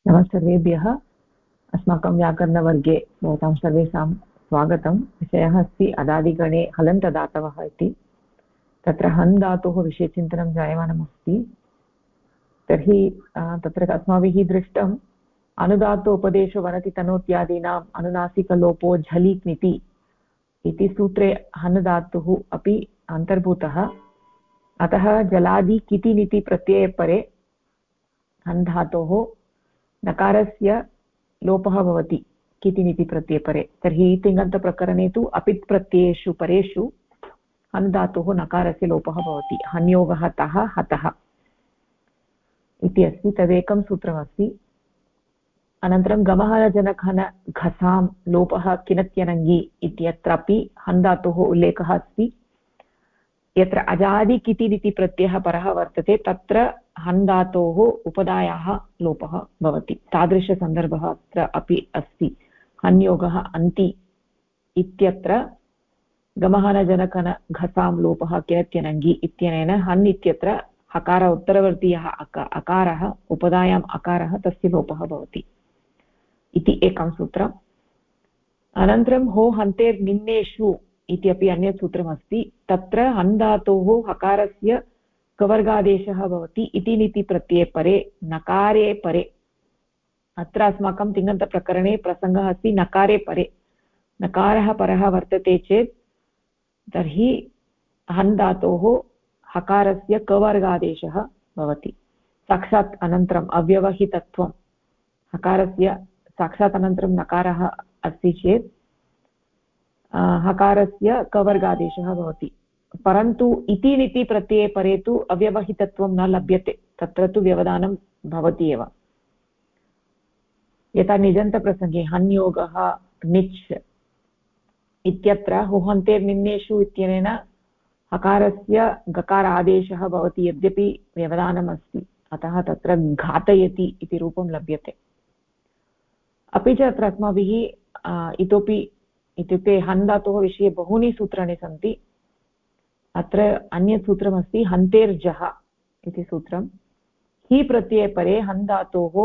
नमः सर्वेभ्यः। अस्माकं व्याकरणवर्गे भवतां सर्वेषां स्वागतं। विषयः अस्ति अदादिगणे हलन्तदातवः इति। तत्र हन् धातोः विषयचिन्तनं जायमानमस्ति। तर्हि तत्र अस्माभिः दृष्टम् अनुदात्त उपदेशो वनति तनोत्यादीनाम् अनुनासिकलोपो झलिक्निति इति सूत्रे हन् धातुः अपि अन्तर्भूतः। अतः जलादि किति निति प्रत्यये परे हन् धातोः नकारस्य लोपः भवति किति निति प्रत्यये परे। तर्हि तिङन्तप्रकरणे तु अपित् प्रत्ययेषु परेषु हन् धातोः नकारस्य लोपः भवति। हन्योगः तः हतः इति अस्ति, तदेकं सूत्रमस्ति। अनन्तरं गमहनजनकहन घसां लोपः किनत्यनङ्गी इत्यत्रापि हन् धातोः उल्लेखः अस्ति। यत्र अजादि किति निति प्रत्ययः परः वर्तते तत्र हन् धातोः उपधायाः लोपः भवति। तादृशसन्दर्भः अत्र अपि अस्ति। हन्योगः अन्ति इत्यत्र गमहनजनकन घसां लोपः किनत्यनङ्गी इत्यनेन हन् इत्यत्र हकार उत्तरवर्तीयः अकारः उपधायाम् अकारः तस्य लोपः भवति इति एकं सूत्रम्। अनन्तरं हो हन्तेर्निन्नेषु इति अपि अन्यत् सूत्रमस्ति। तत्र हन् धातोः हकारस्य कवर्गादेशः भवति इति निति प्रत्यये परे नकारे परे। अत्र अस्माकं तिङन्तप्रकरणे प्रसङ्गः अस्ति नकारे परे। नकारः परः वर्तते चेत् तर्हि हन् धातोः हकारस्य कवर्गादेशः भवति। साक्षात् अनन्तरम् अव्यवहितत्वं हकारस्य साक्षात् अनन्तरं नकारः अस्ति चेत् हकारस्य कवर्गादेशः भवति। परन्तु इति निति प्रत्यये परे तु अव्यवहितत्वं न लभ्यते, तत्र तु व्यवधानं भवति एव। यथा निजन्तप्रसङ्गे हन्योगः निच् इत्यत्र हुहन्तेर्निन्नेषु इत्यनेन हकारस्य गकार आदेशः भवति, यद्यपि व्यवधानम् अस्ति, अतः तत्र घातयति इति रूपं लभ्यते। अपि च अत्र अस्माभिः इतोपि इत्युक्ते हन् धातोः विषये बहूनि सूत्राणि सन्ति। अत्र अन्यत् सूत्रमस्ति हन्तेर्जः इति सूत्रं। हि प्रत्यये परे हन् धातोः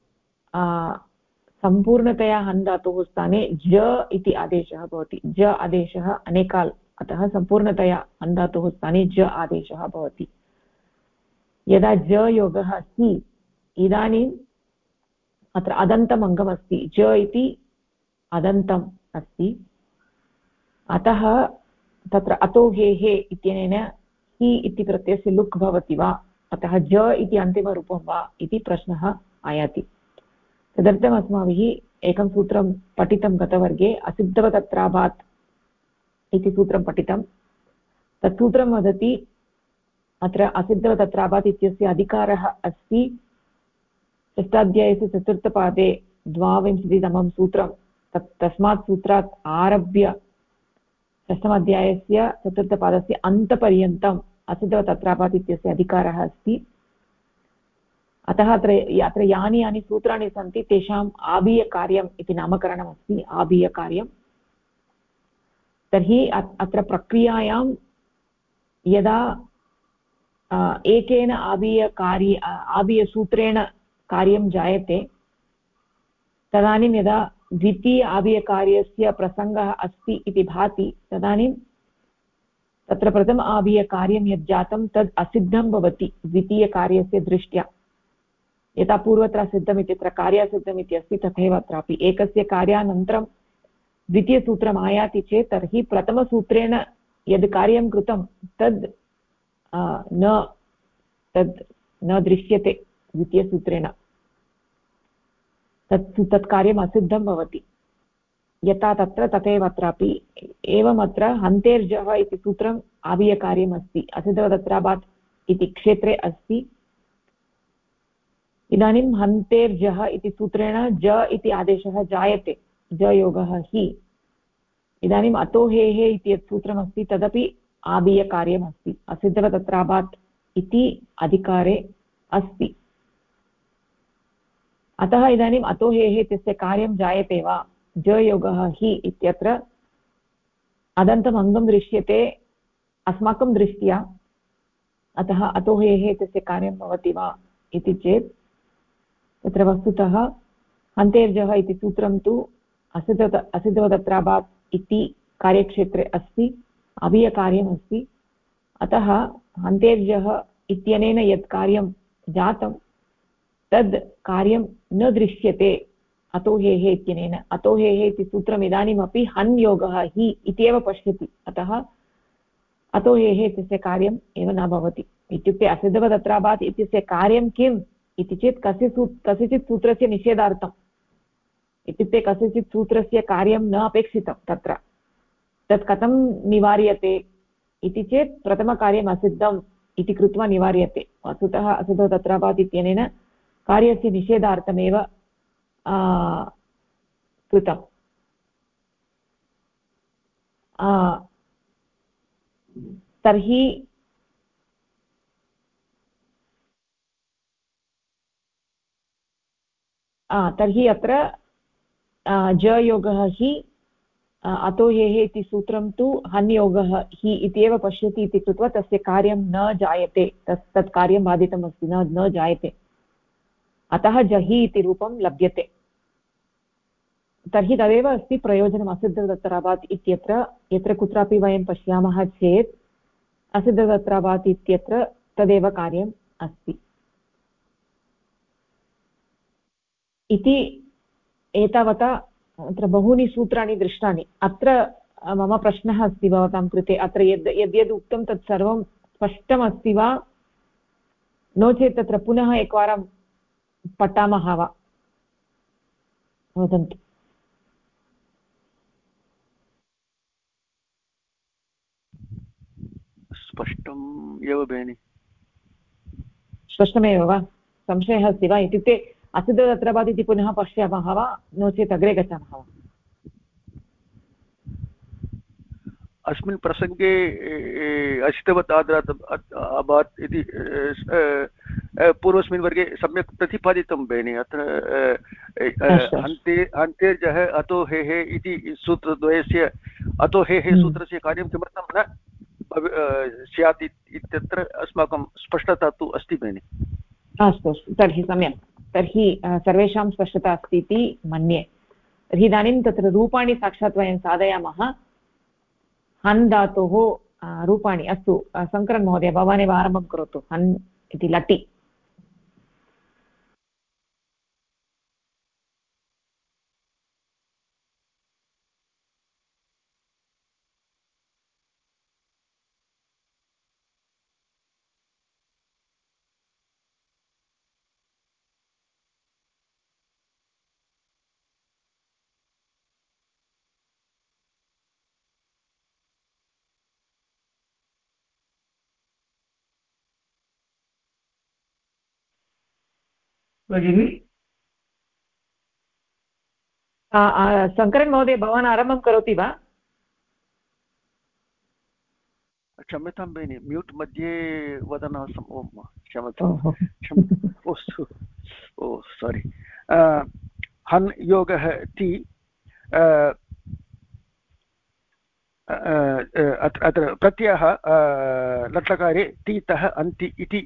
सम्पूर्णतया हन् धातोः स्थाने ज इति आदेशः भवति। ज आदेशः अनेकाल्, अतः सम्पूर्णतया हन् धातोः स्थाने ज आदेशः भवति। यदा ज योगः अस्ति इदानीम् अत्र अदन्तम् अङ्गमस्ति, ज इति अदन्तम् अस्ति, अतः तत्र अतो हे हे इत्यनेन हि इति प्रत्ययस्य लुक् भवति वा, अतः ज इति अन्तिमरूपं वा इति प्रश्नः आयाति। तदर्थम् अस्माभिः एकं सूत्रं पठितं गतवर्गे, असिद्धवतत्राभात् इति सूत्रं पठितं। तत् सूत्रं वदति अत्र असिद्धवतत्राभात् इत्यस्य अधिकारः अस्ति षष्ठाध्यायस्य चतुर्थपादे 22तमं सूत्रं। तस्मात् सूत्रात् आरभ्य षष्ठमाध्यायस्य चतुर्थपादस्य अन्तपर्यन्तम् असिद्धवतत्राभात् इत्यस्य अधिकारः अस्ति। अतः अत्र यानि यानि सूत्राणि सन्ति तेषाम् आबीयकार्यम् इति नामकरणमस्ति, आबीयकार्यं। तर्हि अत्र प्रक्रियायां यदा एकेन आबीयसूत्रेण कार्यं जायते तदानीं यदा द्वितीय आबीयकार्यस्य प्रसङ्गः अस्ति इति भाति तदानीं तत्र प्रथम आबीयकार्यं यत् जातं तद् असिद्धं भवति द्वितीयकार्यस्य दृष्ट्या। यथा पूर्वत्र सिद्धम् इत्यत्र कार्यासिद्धम् इति अस्ति, तथैव अत्रापि एकस्य कार्यानन्तरं द्वितीयसूत्रम् आयाति चेत् तर्हि प्रथमसूत्रेण यद् कार्यं कृतं तद् न दृश्यते द्वितीयसूत्रेण, तत् कार्यम् असिद्धं भवति। यथा तत्र तथैव अत्रापि। एवम् अत्र हन्तेर्जः इति सूत्रम् आबीयकार्यम् अस्ति, असिद्धवतत्राभात् इति क्षेत्रे अस्ति। इदानीं हन्तेर्जः इति सूत्रेण ज इति आदेशः जायते, ज योगः हि। इदानीम् अतो हे हे इति यत् सूत्रमस्ति तदपि आबीयकार्यमस्ति, असिद्धवतत्राभात् इति अधिकारे अस्ति। अतः इदानीम् अतो हे हे तस्य कार्यं जायते वा, ज योगः हि इत्यत्र अदन्तम् अङ्गं दृश्यते अस्माकं दृष्ट्या, अतः अतो हे हे तस्य कार्यं भवति वा इति चेत् तत्र वस्तुतः हन्तेर्जः इति सूत्रं तु असिद्धवदत्राभात् इति कार्यक्षेत्रे अस्ति, अवीयकार्यम् अस्ति। अतः हन्तेर्जः इत्यनेन यत् कार्यं जातं तद् कार्यं न दृश्यते अतो हेः इत्यनेन। अतो हेः इति सूत्रम् इदानीमपि हन् योगः हि इत्येव पश्यति, अतः अतो हेः इत्यस्य कार्यम् एव न भवति। इत्युक्ते असिद्धवदत्राभात् इत्यस्य कार्यं किम् इति चेत् कस्यचित् सूत्रस्य निषेधार्थम्, इत्युक्ते कस्यचित् सूत्रस्य कार्यं न अपेक्षितं तत्र। तत् कथं निवार्यते इति चेत् प्रथमकार्यम् असिद्धम् इति कृत्वा निवार्यते। वस्तुतः असिद्धवदत्राभात् इत्यनेन कार्यस्य निषेधार्थमेव कृतम्। तर्हि अत्र जयोगः हि अतो हेः इति सूत्रं तु हन्योगः हि इत्येव पश्यति इति कृत्वा तस्य कार्यं न जायते, तत् कार्यं बाधितमस्ति, न जायते, अतः जहि इति रूपं लभ्यते। तर्हि तदेव अस्ति प्रयोजनम् असिद्धवदत्राभात् इत्यत्र। यत्र कुत्रापि वयं पश्यामः चेत् असिद्धवदत्राभात् इत्यत्र तदेव कार्यम् अस्ति इति। एतावता अत्र बहूनि सूत्राणि दृष्टानि। अत्र मम प्रश्नः अस्ति भवतां कृते, अत्र यद्यद् उक्तं तत् सर्वं स्पष्टमस्ति वा, नो चेत् तत्र पुनः एकवारं पठामः वा, वदन्तु। स्पष्टम् एव भगिनि। स्पष्टमेव वा? संशयः अस्ति वा? इत्युक्ते असिद्धवदत्राभात् इति पुनः पश्यामः वा, नो चेत् अग्रे गच्छामः वा? अस्मिन् प्रसङ्गे असिद्धवत् अभात् इति पूर्वस्मिन् वर्गे सम्यक् प्रतिपादितं भगिनि। अत्र हन्तेर्जः अतो हेः इति सूत्रद्वयस्य अतो हेः सूत्रस्य कार्यं किमर्थं न स्यात् इत्यत्र अस्माकं स्पष्टता तु अस्ति भगिनि। अस्तु अस्तु, तर्हि सम्यक्। तर्हि सर्वेषां स्पष्टता अस्ति इति मन्ये। तर्हि इदानीं तत्र रूपाणि साक्षात् वयं साधयामः। हन् धातोः रूपाणि। अस्तु शङ्करन् महोदय, भवानेव आरम्भं करोतु। हन् इति लटि। भगिनि शङ्करन् महोदय, भवान् आरम्भं करोति वा? क्षम्यतां भगिनि, म्यूट् मध्ये वदन् आसम्। ओम् क्षम्यताम्। अस्तु, ओ सारि। हन् योगः ति अत्र प्रत्ययः लट्लकारे तितः अन्ति इति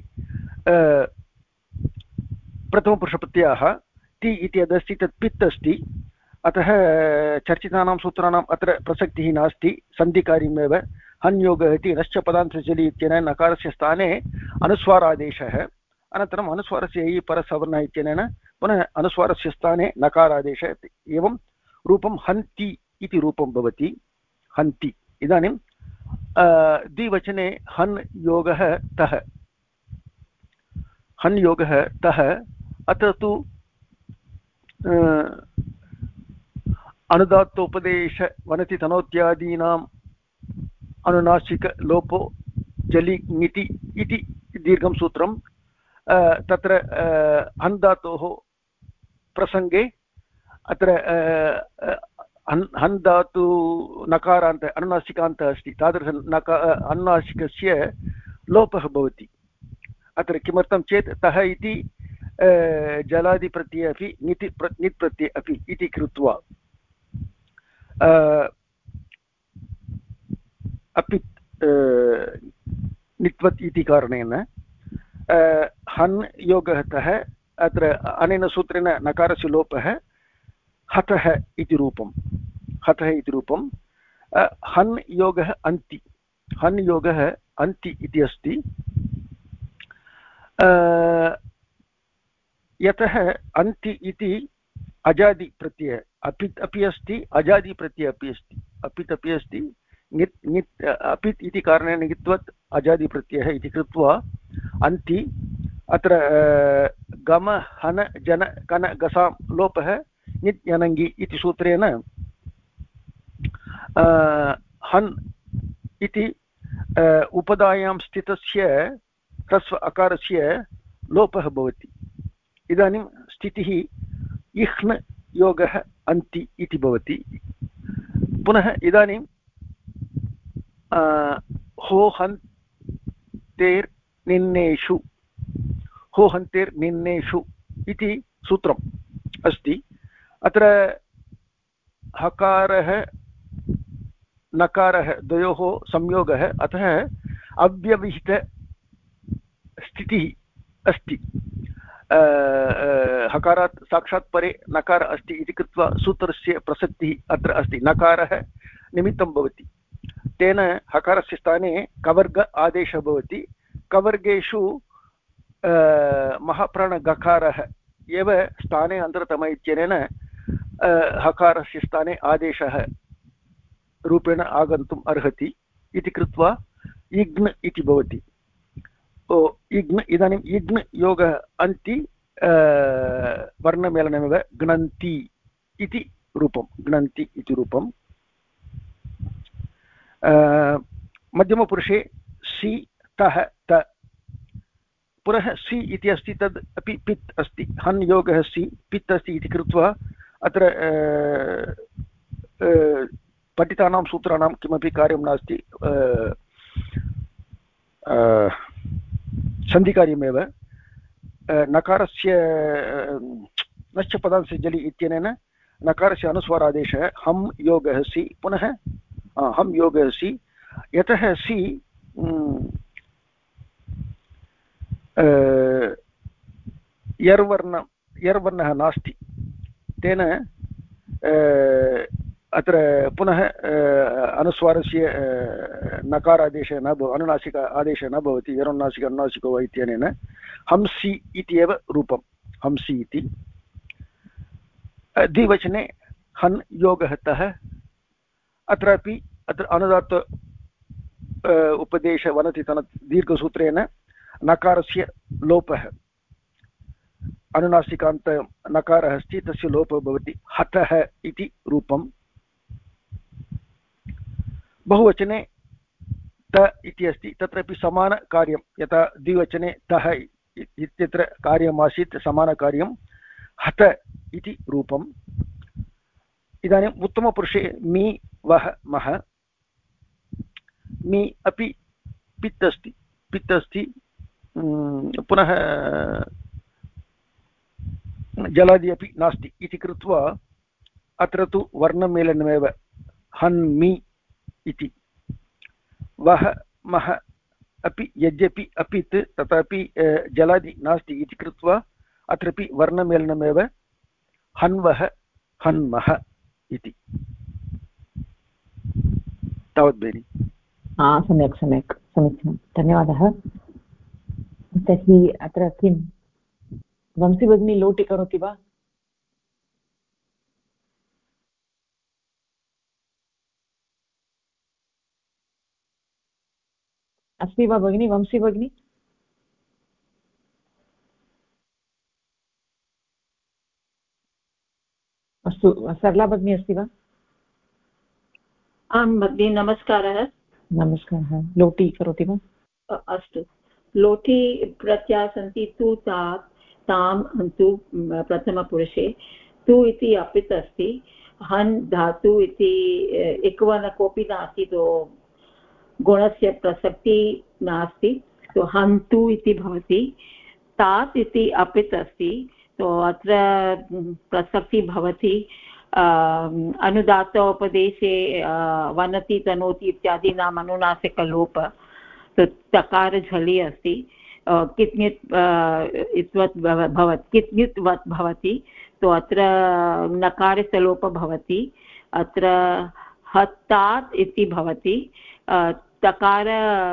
प्रथमपुरुषप्रत्ययः। ति इति यदस्ति तत् पित् अस्ति, अतः चर्चितानां सूत्राणाम् अत्र प्रसक्तिः नास्ति, सन्धिकार्यमेव। हन् योगः इति नश्च पदान्तचलि इत्यनेन नकारस्य स्थाने अनुस्वारादेशः, अनन्तरम् अनुस्वारस्य इ परसवर्णः इत्यनेन पुनः अनुस्वारस्य स्थाने नकारादेशः। एवं रूपं हन्ति इति रूपं भवति, हन्ति। इदानीं द्विवचने हन् योगः तः, हन् योगः तः। अत्र तु अनुदात्तोपदेश वनति तनोत्यादीनाम् अनुनासिकलोपो जलि ङिति इति दीर्घं सूत्रं। तत्र हन् धातोः प्रसङ्गे अत्र हन् धातु नकारान्त अनुनासिकान्तः अस्ति, तादृश अनुनासिकस्य लोपः भवति। अत्र किमर्थं चेत् तः इति जलादिप्रत्यये अपि ङिति ङित् प्रत्यये अपि इति कृत्वा अपि नित्वत् इति कारणेन हन् योगः तः अत्र अनेन सूत्रेण नकारस्य लोपः हतः इति रूपं हतः इति रूपं हन् योगः अन्ति हन् योगः अन्ति इति अस्ति यतः अन्ति इति अजादिप्रत्ययः अपित् अपि अस्ति अजादिप्रत्ययः अपि अस्ति अपित् अपि अस्ति ङित् ङित् अपित् इति कारणेन ङित्वत् अजादिप्रत्ययः इति कृत्वा अन्ति अत्र गम हन जन कन गसां लोपः ङित् यनङ्गि इति सूत्रेण हन् इति उपधायां स्थितस्य ह्रस्व अकारस्य लोपः भवति इदानीं स्थितिः इह्न योगः अन्ति इति भवति पुनः इदानीं होहन्तेर्निन्नेषु होहन्तेर्निन्नेषु इति सूत्रम् अस्ति अत्र हकारः नकारः द्वयोः संयोगः अतः अव्यवहितस्थितिः अस्ति हकारात् साक्षात् परे नकार अस्ति इति कृत्वा सूत्रस्य प्रसक्तिः अत्र अस्ति नकारः निमित्तं भवति तेन हकारस्य स्थाने कवर्ग आदेशः भवति कवर्गेषु महाप्राणगकारः एव स्थाने अन्तरतम इत्यनेन हकारस्य स्थाने आदेशः रूपेण आगन्तुम् अर्हति इति कृत्वा इग्न इति भवति इग्न इदानीम् इग्न योगः अन्ति वर्णमेलनमेव ग्नन्ति इति रूपं ग्नन्ति इति रूपं मध्यमपुरुषे सि तः त पुनः सि इति अस्ति तद् अपि पित् अस्ति हन् योगः सि पित् अस्ति इति कृत्वा अत्र पठितानां सूत्राणां किमपि कार्यं नास्ति सन्धिकार्यमेव नकारस्य नश्च पदांस्य जलि इत्यनेन नकारस्य अनुस्वारादेशः हम् योगः सि पुनः हम् योगः सि यतः सि यर्वर्णः नास्ति तेन अत्र पुनः अनुस्वारस्य नकारादेशः न अनुनासिक आदेशः न भवति यरोन्नासिक अनुनासिको वा इत्यनेन हंसि इति एव रूपं हंसि इति द्विवचने हन् योगः तः अत्रापि अत्र अनुदात्त उपदेश वनति तनत् दीर्घसूत्रेण नकारस्य लोपः अनुनासिकान्त नकारः अस्ति तस्य लोपः भवति हतः इति रूपं बहुवचने त इति अस्ति तत्रापि समानकार्यं यथा द्विवचने तः इत्यत्र कार्यमासीत् समानकार्यं हत इति रूपम् इदानीम् उत्तमपुरुषे मी वः मः मी अपि पित् अस्ति पुनः जलादि अपि नास्ति इति कृत्वा अत्र तु वर्णमेलनमेव हन्मि इति वः मः अपि यद्यपि अपित् तथापि जलादि नास्ति इति कृत्वा अत्रापि वर्णमेलनमेव हन्वः हन्मः इति तावत् बेनि सम्यक् समीचीनं धन्यवादः तर्हि अत्र किं वंशी भगिनी लोटि करोति वा अस्ति वा भगिनी वंशी भगिनी अस्तु सरला भगिनी अस्ति वा आं भगिनी नमस्कारः नमस्कारः लोटि करोति वा अस्तु लोटि प्रत्ययाः सन्ति तु ता तां तु प्रथमपुरुषे तु इति अपित् अस्ति हन् धातु इति एकवर्ण कोऽपि नास्ति तो गुणस्य प्रसक्तिः नास्ति तो हन्तु इति भवति तात् इति अपित् अस्ति तो अत्र प्रसक्तिः भवति अनुदात्तोपदेशे वनति तनोति इत्यादीनाम् अनुनासिकलोप तो तकार झलि अस्ति कित्नित् इत्वत् भवति, कित्नित् वत् भवति, तो अत्र नकारस्य लोपः भवति, अत्र हत्तात् इति भवति, तकार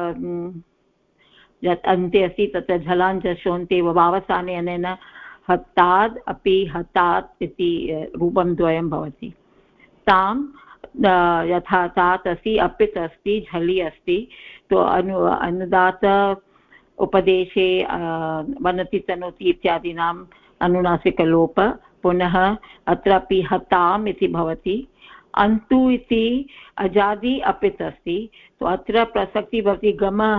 यत् अन्ते अस्ति तत्र झलाञ्जशोन्ते वावसाने अनेन हत्ताद् अपि हतात् इति रूपं द्वयं भवति। तां यथा तात् अस्ति, अपित् अस्ति, झलि अस्ति, तो अनुदात उपदेशे वनति तनोति इत्यादीनाम् अनुनासिकलोप। पुनः अत्रापि हताम् इति भवति। अन्तु इति अजादि अपित् अस्ति, तो अत्र प्रसक्तिः भवति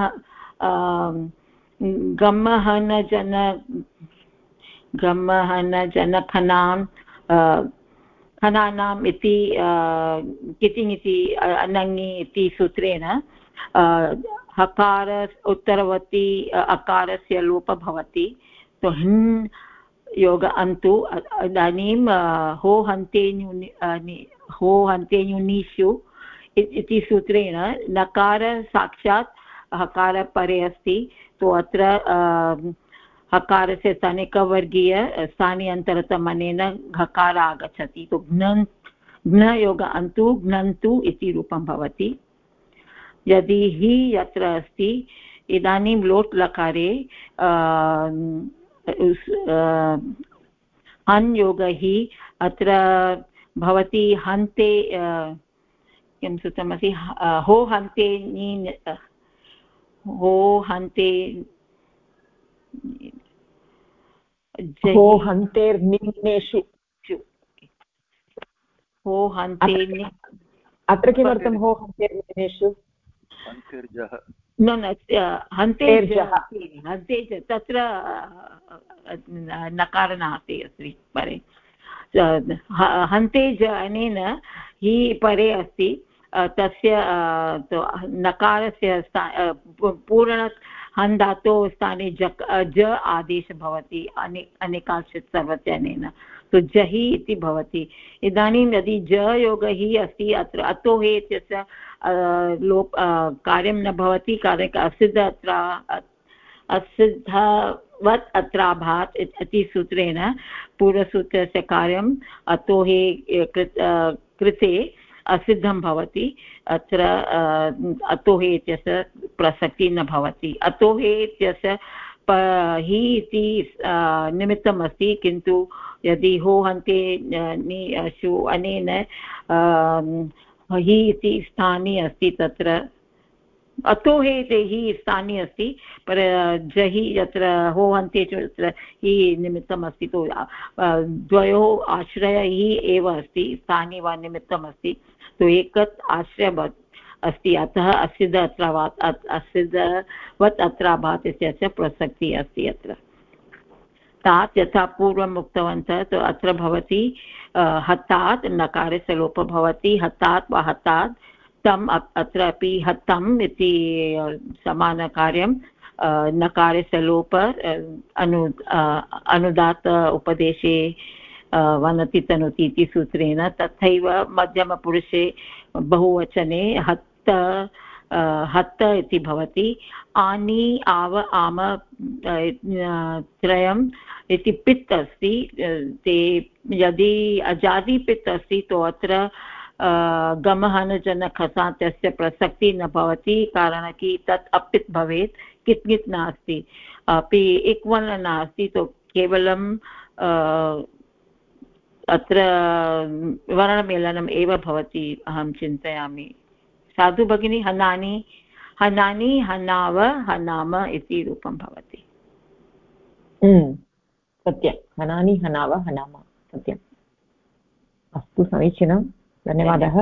गमहनजनखनां खनानाम् इति कितिङ् इति अनङि इति सूत्रेण हकार उत्तरवर्ती अकारस्य लोपः भवति, तो हिन् योग अन्तु। इदानीं हो हन्ते न्यूनीषु इति सूत्रेण नकार साक्षात् हकार परे अस्ति, तो अत्र हकारस्य स्थानिकवर्गीय स्थानीयन्तरतमनेन घकार आगच्छति, तो घ्न योग अन्तु घ्नन्तु इति रूपं भवति। यदि हि यत्र अस्ति, इदानीं लोट् लकारे हन् योग हि अत्र भवति हन्ते किं सूत्रमस्ति, हो हन्ते हो हन्तेर्निम्नेषु। हो हन्ते अत्र किमर्थं हो हन्तेर्निम्नेषु? न हन्ते तत्र नकार नास्ति अस्ति परे। हन्ते ज अनेन हि परे अस्ति, तस्य नकारस्य पूर्ण हन् धातोः स्थाने ज आदेशः भवति अनेकांशित् सर्वत्यनेन, तो जहि इति भवति। इदानीं यदि ज योग हि अस्ति, अत्र अतो हे इत्यस्य लोप कार्यं न भवति, कार्यं असिद्ध असिद्धवत् अत्राभात् इति सूत्रेण पूर्वसूत्रस्य कार्यम् अतो हे कृते असिद्धं भवति। अत्र अतो हे इत्यस्य प्रसक्तिः न भवति। अतो हे इत्यस्य हि इति निमित्तम् अस्ति, किन्तु यदि हो हन्ते नीषु अनेन हि इति स्थाने अस्ति, तत्र अतो हे हि स्थाने अस्ति, पर जहि यत्र हो हन्ते तत्र हि निमित्तम् अस्ति, तो द्वयोः आश्रय हि एव अस्ति, स्थाने वा निमित्तम् अस्ति, तो एकत् आश्रय अस्ति, अतः असिद्ध असिद्धवत् अत्राभात् इत्यस्य प्रसक्तिः अस्ति। अत्र तात् यथा पूर्वम् उक्तवन्तः, तो अत्र भवति हतात् नकारस्य लोपः भवति, हतात् वा हतात् तम्, अत्रापि हतम् इति समानकार्यं नकारस्य लोप अनुदात उपदेशे वनति तनोति इति सूत्रेण। तथैव मध्यमपुरुषे बहुवचने हत्त इति भवति। आनि आव आम त्रयम् इति पित् अस्ति, ते यदि अजादि पित् अस्ति, तो अत्र गमहनजनखसान्तस्य प्रसक्तिः न भवति, कारणं कि तत् अपित् भवेत्, कित्नित् नास्ति, अपि इक्वल नास्ति, तो केवलं अत्र वर्णमेलनम् एव भवति अहं चिन्तयामि। साधु भगिनी, हनानि हनानि हनाव हनाम इति रूपं भवति। सत्यं, हनानि हनाव हनाम, सत्यम्। अस्तु, समीचीनं, धन्यवादः।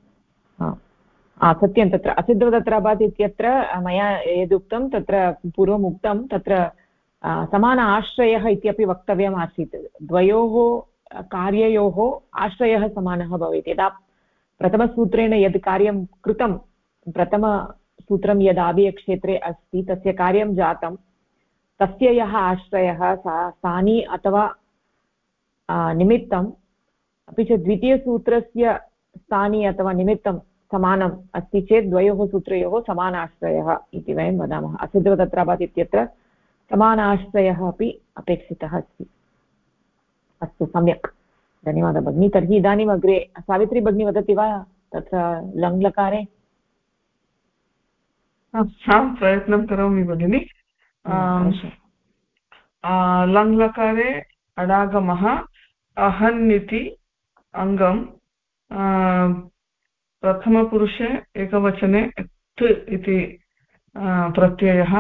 सत्यं, तत्र असिद्धवदत्राभात् इत्यत्र मया यदुक्तं तत्र पूर्वम् उक्तं, तत्र समान आश्रयः इत्यपि वक्तव्यम् आसीत्। द्वयोः कार्ययोः आश्रयः समानः भवेत्। यदा प्रथमसूत्रेण यद् कार्यं कृतं, प्रथमसूत्रं यद् आदियक्षेत्रे अस्ति, तस्य कार्यं जातं, तस्य यः आश्रयः स्थानी अथवा निमित्तम्, अपि च द्वितीयसूत्रस्य स्थानी अथवा निमित्तं समानम् अस्ति चेत् द्वयोः सूत्रयोः समानाश्रयः इति वयं वदामः। असिद्धवदत्राभात् इत्यत्र समानाश्रयः अपि अपेक्षितः अस्ति। अस्तु, सम्यक्, धन्यवादः भगिनी। तर्हि इदानीम् अग्रे सावित्री भगिनी वदति वा तत्र लङ्लकारे? अहं प्रयत्नं करोमि भगिनि। लङ्लकारे अडागमः अहन् इति अङ्गं प्रथमपुरुषे एकवचने त् इति प्रत्ययः,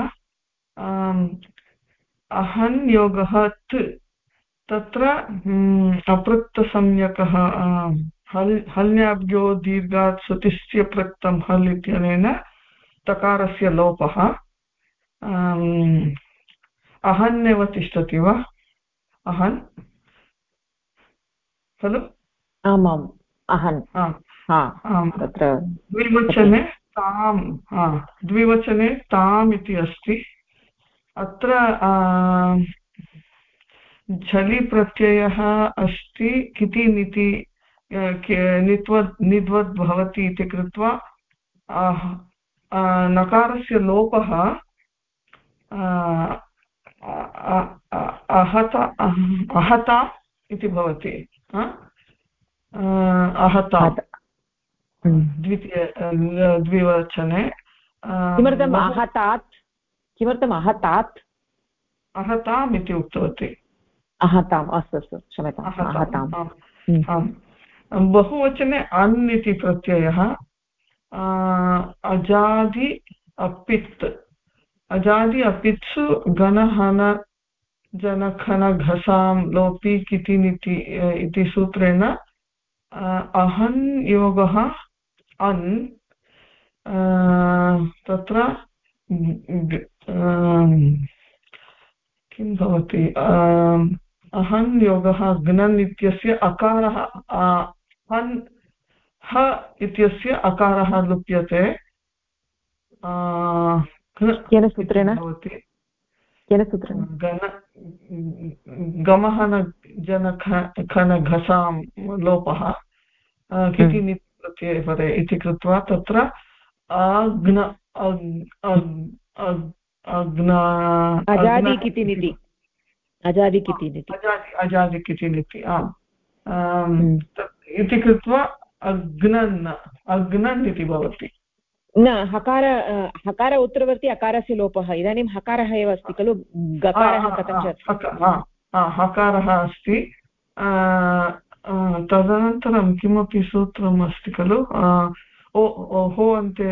अहन् योगः त्, तत्र अपृक्तसंज्ञकः हल्याभ्यो दीर्घात् सुतिस्य पृक्तं हल् इत्यनेन तकारस्य लोपः। अहन्नेव तिष्ठति वा? अहन् खलु? आमाम्, अहन्। तत्र द्विवचने ताम्, द्विवचने ताम् इति अस्ति। अत्र झलि प्रत्ययः अस्ति, किति निति निद्वद् भवति इति कृत्वा नकारस्य लोपः अहता इति भवति। अहता द्विवचने। किमर्थम् आहतात्? किमर्थम् आहतात्? अहताम् इति उक्तवती। अहताम्, अस्तु अस्तु, क्षम्यताम्, अहताम्। बहुवचने अन् इति प्रत्ययः अजादि अपित्, अजादि अपित्सु गणहन जनखन घसां लोपि किति निति इति सूत्रेण अहन् योगः अन्, तत्र किं भवति? अहन् योगः ग्नन् इत्यस्य अकारः हन् ह इत्यस्य अकारः लुप्यते। केन सूत्रेण भवति? केन सूत्रेण? गमहन जनखन घसां लोपः किति नित्य परे इति कृत्वा तत्र अग्न अजादि किति निति, अजादि किति निति, अजादि किति निति इति कृत्वा अग्नन्, अग्नन् इति भवति। न, हकार हकार उत्तरवर्ती अकारस्य लोपः। इदानीं हकारः एव अस्ति खलु, गकारः कथं? हकारः अस्ति। तदनन्तरं किमपि सूत्रम् अस्ति खलु, हो अन्ते,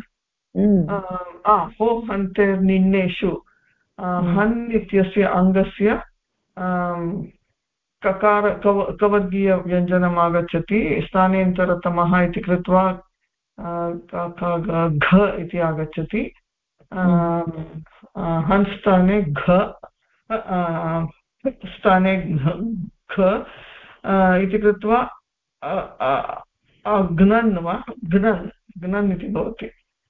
हो अन्ते निन्नेषु हन् इत्यस्य अङ्गस्य ककार कवर्गीयव्यञ्जनम् आगच्छति, स्थानेन्तरतमः इति कृत्वा घ इति आगच्छति। हन् स्थाने घ, स्थाने घ इति कृत्वा अग्नन् वा घ्नन्, घ्नन् इति भवति।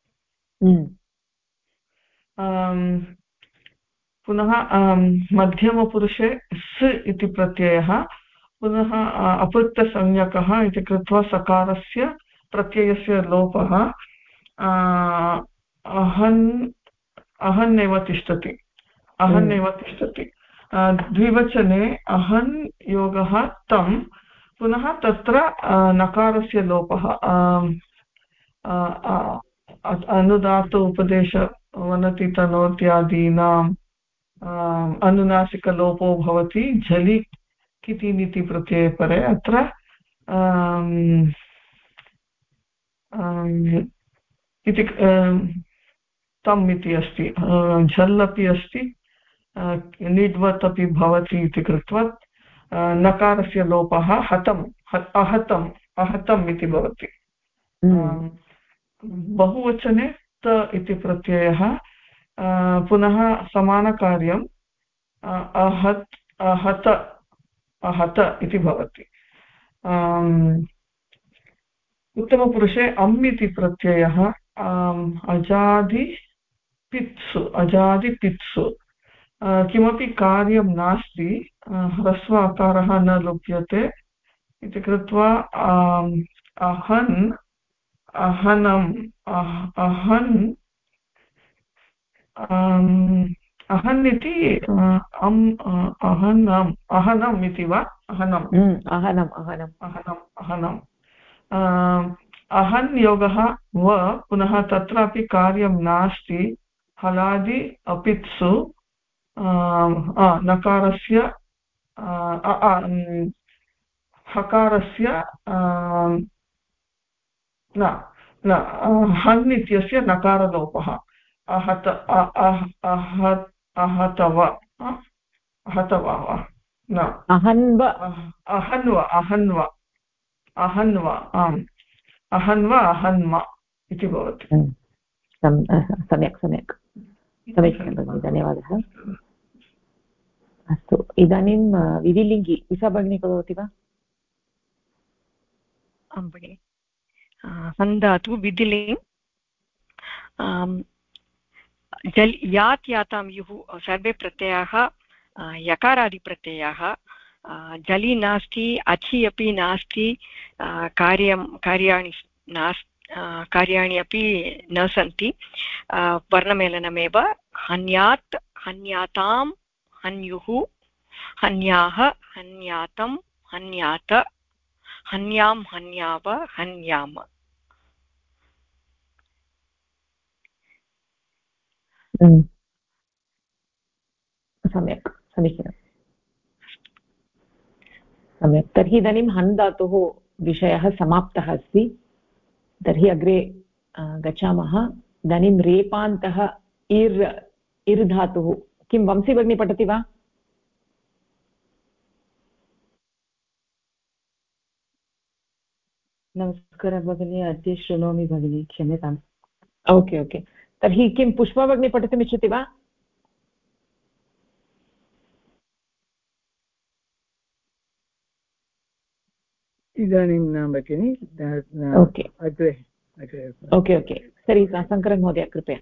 पुनः मध्यमपुरुषे स् इति प्रत्ययः पुनः अपृक्तसंज्ञकः इति कृत्वा सकारस्य प्रत्ययस्य लोपः। अहन्नेव तिष्ठति, अहन्नेव तिष्ठति। द्विवचने अहन् योगः तं, पुनः तत्र नकारस्य लोपः। अनुदात्त उपदेश वनति तनोत्यादीनाम् अनुनासिकलोपो भवति झलि किति निति प्रत्यये परे। अत्र इति तम् इति अस्ति, झल् अपि अस्ति, निड्वत् अपि भवति इति कृत्वा नकारस्य लोपः हतम्, अहतम्, अहतम् इति भवति। बहुवचने त इति प्रत्ययः पुनः समानकार्यम् अहत्, अहत, अहत इति भवति। उत्तमपुरुषे अम् इति प्रत्ययः अजादिपित्सु, अजादिपित्सु किमपि कार्यं नास्ति, ह्रस्व अकारः न लुप्यते इति कृत्वा अहन्, अहनम्, अहन्, अहन् इति अहनम् इति वा अहनम् अहनम् अहनम् अहनम् अहनम् अहन् योगः व पुनः तत्रापि कार्यं नास्ति हलादि अपित्सु नकारस्य हकारस्य न न हन् इत्यस्य नकारलोपः आहतव वा न अहन्व आम् अहन्व अहन्म इति भवति। सम्यक् सम्यक् समीचीनं भगिनि, धन्यवादः। अस्तु, इदानीं विधिलिङ्गि उषा भगिनी करोति वा? आं भगिनि। सन्धातु विधिलिङ् यात् यातां युः सर्वे प्रत्ययाः यकारादिप्रत्ययाः। जलि नास्ति, अचि अपि नास्ति, कार्याणि अपि न सन्ति, वर्णमेलनमेव। हन्यात्, हन्यातां, हन्युः, हन्याः, हन्यातं, हन्यात, हन्यां, हन्याव, हन्याम। सम्यक्, समीचीनं, सम्यक्। तर्हि इदानीं हन् धातुः विषयः समाप्तः अस्ति। तर्हि अग्रे गच्छामः। इदानीं रेपान्तः इर् धातुः, किं वंशी भगिनी पठति वा? नमस्कारः भगिनी, अद्य शृणोमि भगिनी, क्षम्यताम्। ओके ओके, तर्हि किं पुष्पा भगिनी पठितुमिच्छति वा? इदानीं न भगिनि, ओके अग्रे ओके ओके, सरि शङ्करन् महोदय कृपया।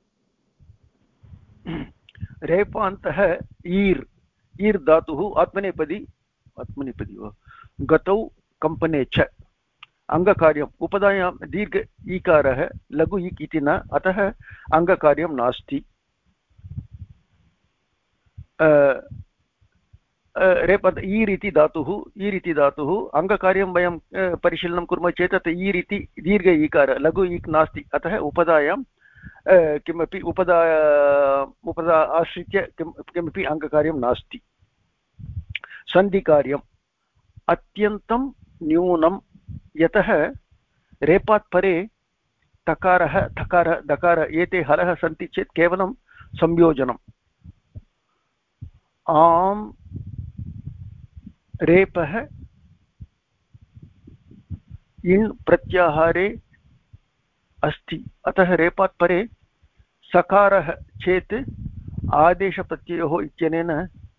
रेपान्तः ईर् धातुः आत्मनेपदी वा गतौ कम्पने च अङ्गकार्यम् उपधायां दीर्घ ईकारः लघु इक् इति न, अतः अङ्गकार्यं नास्ति। रेपन्त ईर् इति धातुः अङ्गकार्यं वयं परिशीलनं कुर्मः चेत् तत् ईर् इति दीर्घ ईकार लघु इक् नास्ति, अतः उपधायां किमपि उपधा आश्रित्य किमपि अङ्गकार्यं नास्ति। सन्धिकार्यम् अत्यन्तं न्यूनं, यतः रेपात् परे तकारः थकारः दकार एते हलः सन्ति चेत् केवलं संयोजनम्। आम् रेपः इण् प्रत्याहारे अस्ति, अतः रेपात् परे सकारः चेत् आदेशप्रत्ययोः इत्यनेन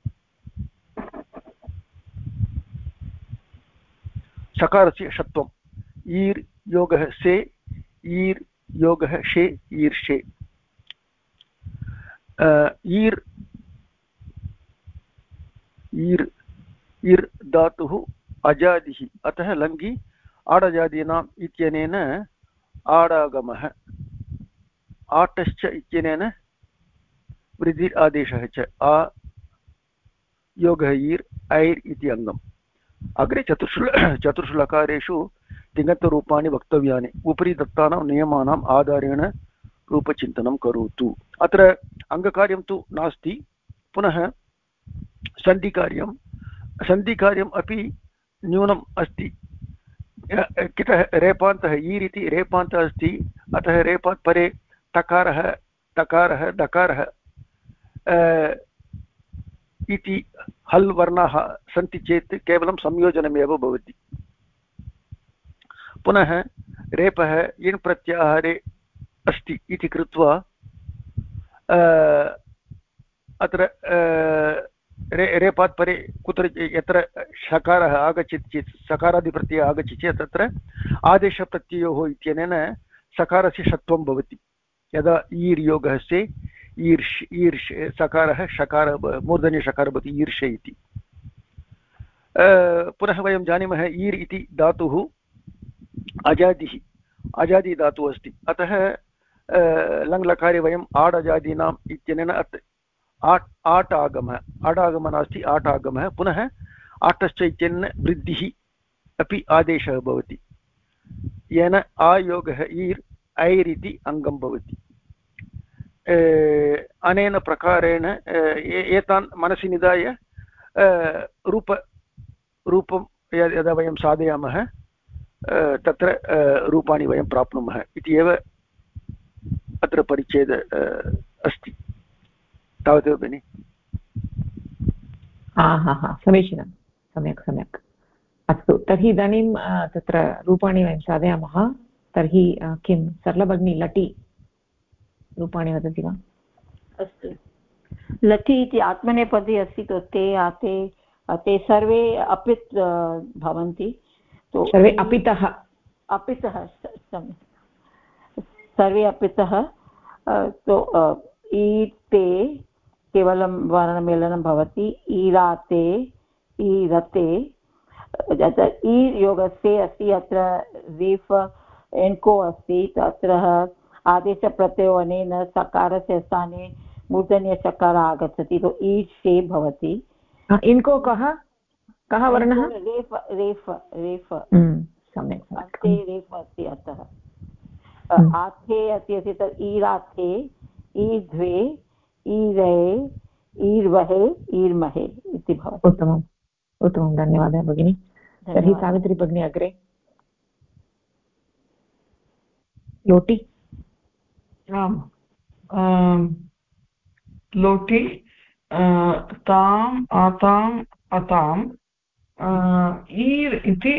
सकारस्य षत्वम्। ईर् योगः से, ईर् योगः शे, ईर्षे। ईर् धातुः अजादिः, अतः लङ्घि आडजादीनाम् इत्यनेन आडागमः। आटश्च इत्यनेन वृद्धिर् आदेशः च। आ योगः ईर् ऐर् इति अङ्गम्। अग्रे चतुर्षु लकारेषु तिङन्तरूपाणि वक्तव्यानि। उपरि दत्तानां नियमानाम् आधारेण रूपचिन्तनं करोतु। अत्र अङ्गकार्यं तु नास्ति, पुनः सन्धिकार्यम् अपि न्यूनम् अस्ति। कितः रेपान्तः ईर् इति रेपान्तः अस्ति, अतः रेपात् परे तकारः तकारः दकारः इति हल् वर्णाः सन्ति चेत् केवलं संयोजनमेव भवति। पुनः रेपः इण् प्रत्याहारे अस्ति इति कृत्वा अत्र रेपात् परे कुत्र यत्र शकारः आगच्छति चेत् सकारादिप्रत्ययः आगच्छति चेत् तत्र आदेशप्रत्ययोः इत्यनेन सकारस्य षत्वं भवति। यदा ईर् योगः से ईर्ष् सकारः शकारः मूर्धन्यशकारः भवति ईर्ष इति। पुनः वयं जानीमः ईर् इति धातुः अजादि धातुः अस्ति, अतः लङ्लकारे वयम् आड् अजादीनाम् इत्यनेन आट् आगमः, आडागमः नास्ति, आट् आगमः। पुनः आटश्च इत्यनेन वृद्धिः अपि आदेशः भवति, येन आयोगः ईर् ऐर् इति अङ्गं भवति। अनेन प्रकारेण एतान् मनसि निधाय रूपं यदा वयं साधयामः तत्र रूपाणि वयं प्राप्नुमः इति एव अत्र परिच्छेदः अस्ति। तावदेव भगिनि। समीचीनं, सम्यक् सम्यक्। अस्तु, तर्हि इदानीं तत्र रूपाणि वयं साधयामः। तर्हि किं सरलभगिनी लटि रूपाणि वदति वा? अस्तु, लटि इति आत्मनेपदी अस्ति, तो ते आते ते सर्वे अपित् भवन्ति, तो सर्वे अपितः सर्वे अपितः, तो ईते केवलं वर्णमेलनं भवति, ईराते ईरते। ई योगस्य अस्ति, अत्र रेफ एन्को अस्ति, तत्र आदेशप्रत्ययो अनेन सकारस्य स्थाने मूर्धन्यचकारः आगच्छति, तो ई शे भवति। इन्को कः वर्णः? रेफ रेफ रेफ सम्यक्, अन्ते रेफ अस्ति, अतः आथे अस्ति तत् ईराथे, ईर्ध्वे, ईरे, ईर्वहे, ईर्महे इति भवति। उत्तमम् उत्तमं, धन्यवादः भगिनी। तर्हि सावित्री भगिनी अग्रे। लोटि। लोटि ताम् आताम् अताम् ईर् इति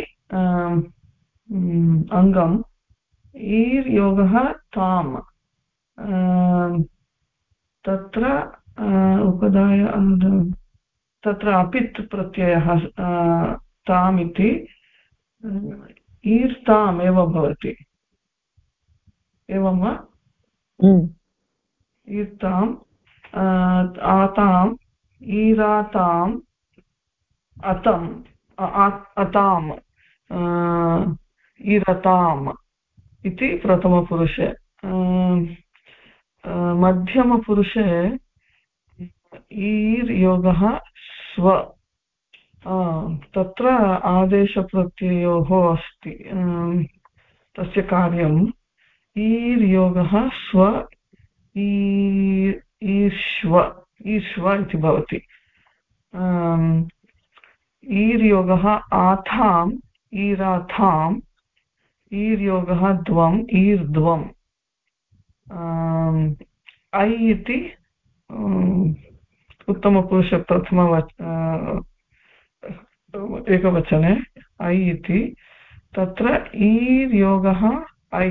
अङ्गम्, ईर् योगः ताम्, तत्र उपधाय तत्र अपित् प्रत्ययः ताम् इति ईर्ताम् एव भवति, एवं वा? ईर्ताम् आताम् ईराताम् अतम् अताम् ईरताम् इति प्रथमपुरुषे। मध्यमपुरुषे ईर् योगः स्व, तत्र आदेशप्रत्ययोः अस्ति, तस्य कार्यम् ईर् योगः स्व ईर्ष्व इति भवति। ईर् योगः आथाम् ईराथाम्, ईर् योगः द्वम् ईर्द्वम्। ऐ इति उत्तमपुरुष एकवचने ऐ इति, तत्र ईर् योगः ऐ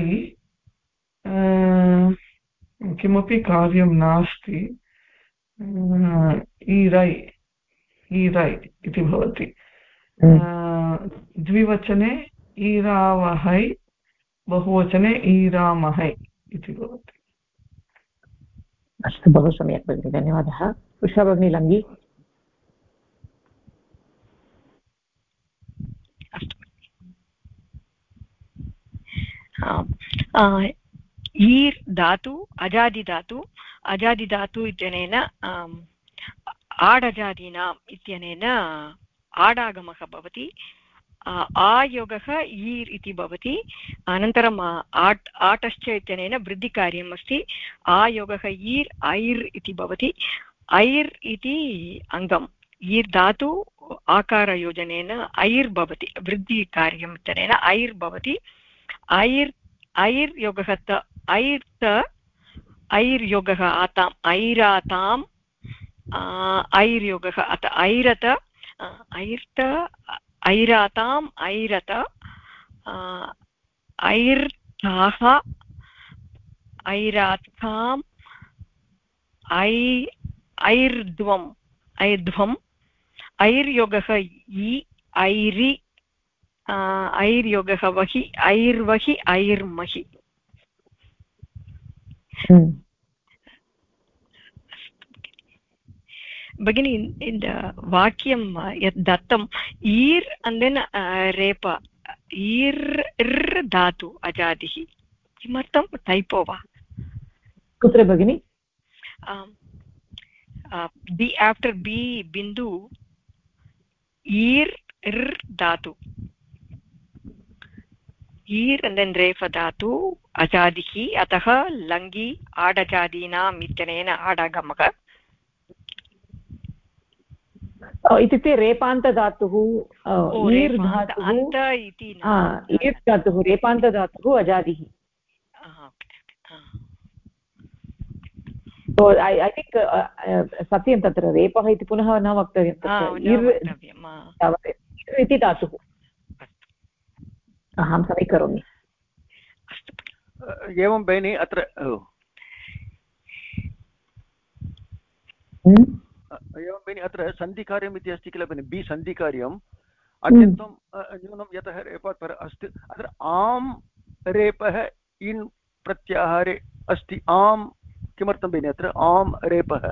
किमपि कार्यं नास्ति, ईरै इति भवति। द्विवचने ईरावहै, बहुवचने ईरामहै इति भवति। अस्तु, बहु सम्यक् भगिनि, धन्यवादः। उषा भगिनी लङ्गी। ईर् धातु अजादिधातु इत्यनेन आडजादीनाम् इत्यनेन आडागमः भवति। आयोगः ईर् इति भवति। अनन्तरम् आटश्च इत्यनेन वृद्धिकार्यम् अस्ति। आयोगः ईर् ऐर् इति भवति। ऐर् इति अङ्गम्, ईर् धातु आकारयोजनेन ऐर् भवति, वृद्धिकार्यम् इत्यनेन ऐर् भवति। ऐर् योगः ऐर् योगः आताम् ऐराताम्, ऐर् योगः अत ऐरत ऐराताम् ऐरत, ऐर्ताः ऐराथाम् ऐर्ध्वम् ऐर् योगः इ ऐरि, ऐर् योगः वहि ऐर्वहि ऐर्महि। Begin in the vakyam yat dattam ir and then repa ir dhatu ajadihi kimartam typo va kutra bagini b after b bindu ir ir dhatu ir and then refa dhatu ajadihi atah langi adajadinam ityanena adagamaka इत्युक्ते रेपान्तधातुः ईर् धातुः ईर् धातुः रेपान्तधातुः अजादिः so I think सत्यं तत्र रेपः इति पुनः न वक्तव्यं इति धातुः अहं समीकरोमि एवं भगिनि अत्र एवं भगिनि अत्र सन्धिकार्यम् इति अस्ति किल भगिनि बि सन्धिकार्यम् अत्यन्तं न्यूनं यतः रेपात् पर अस्ति अत्र आम् रेपः इन् प्रत्याहारे अस्ति आम् किमर्थं भगिनि अत्र आम् रेपः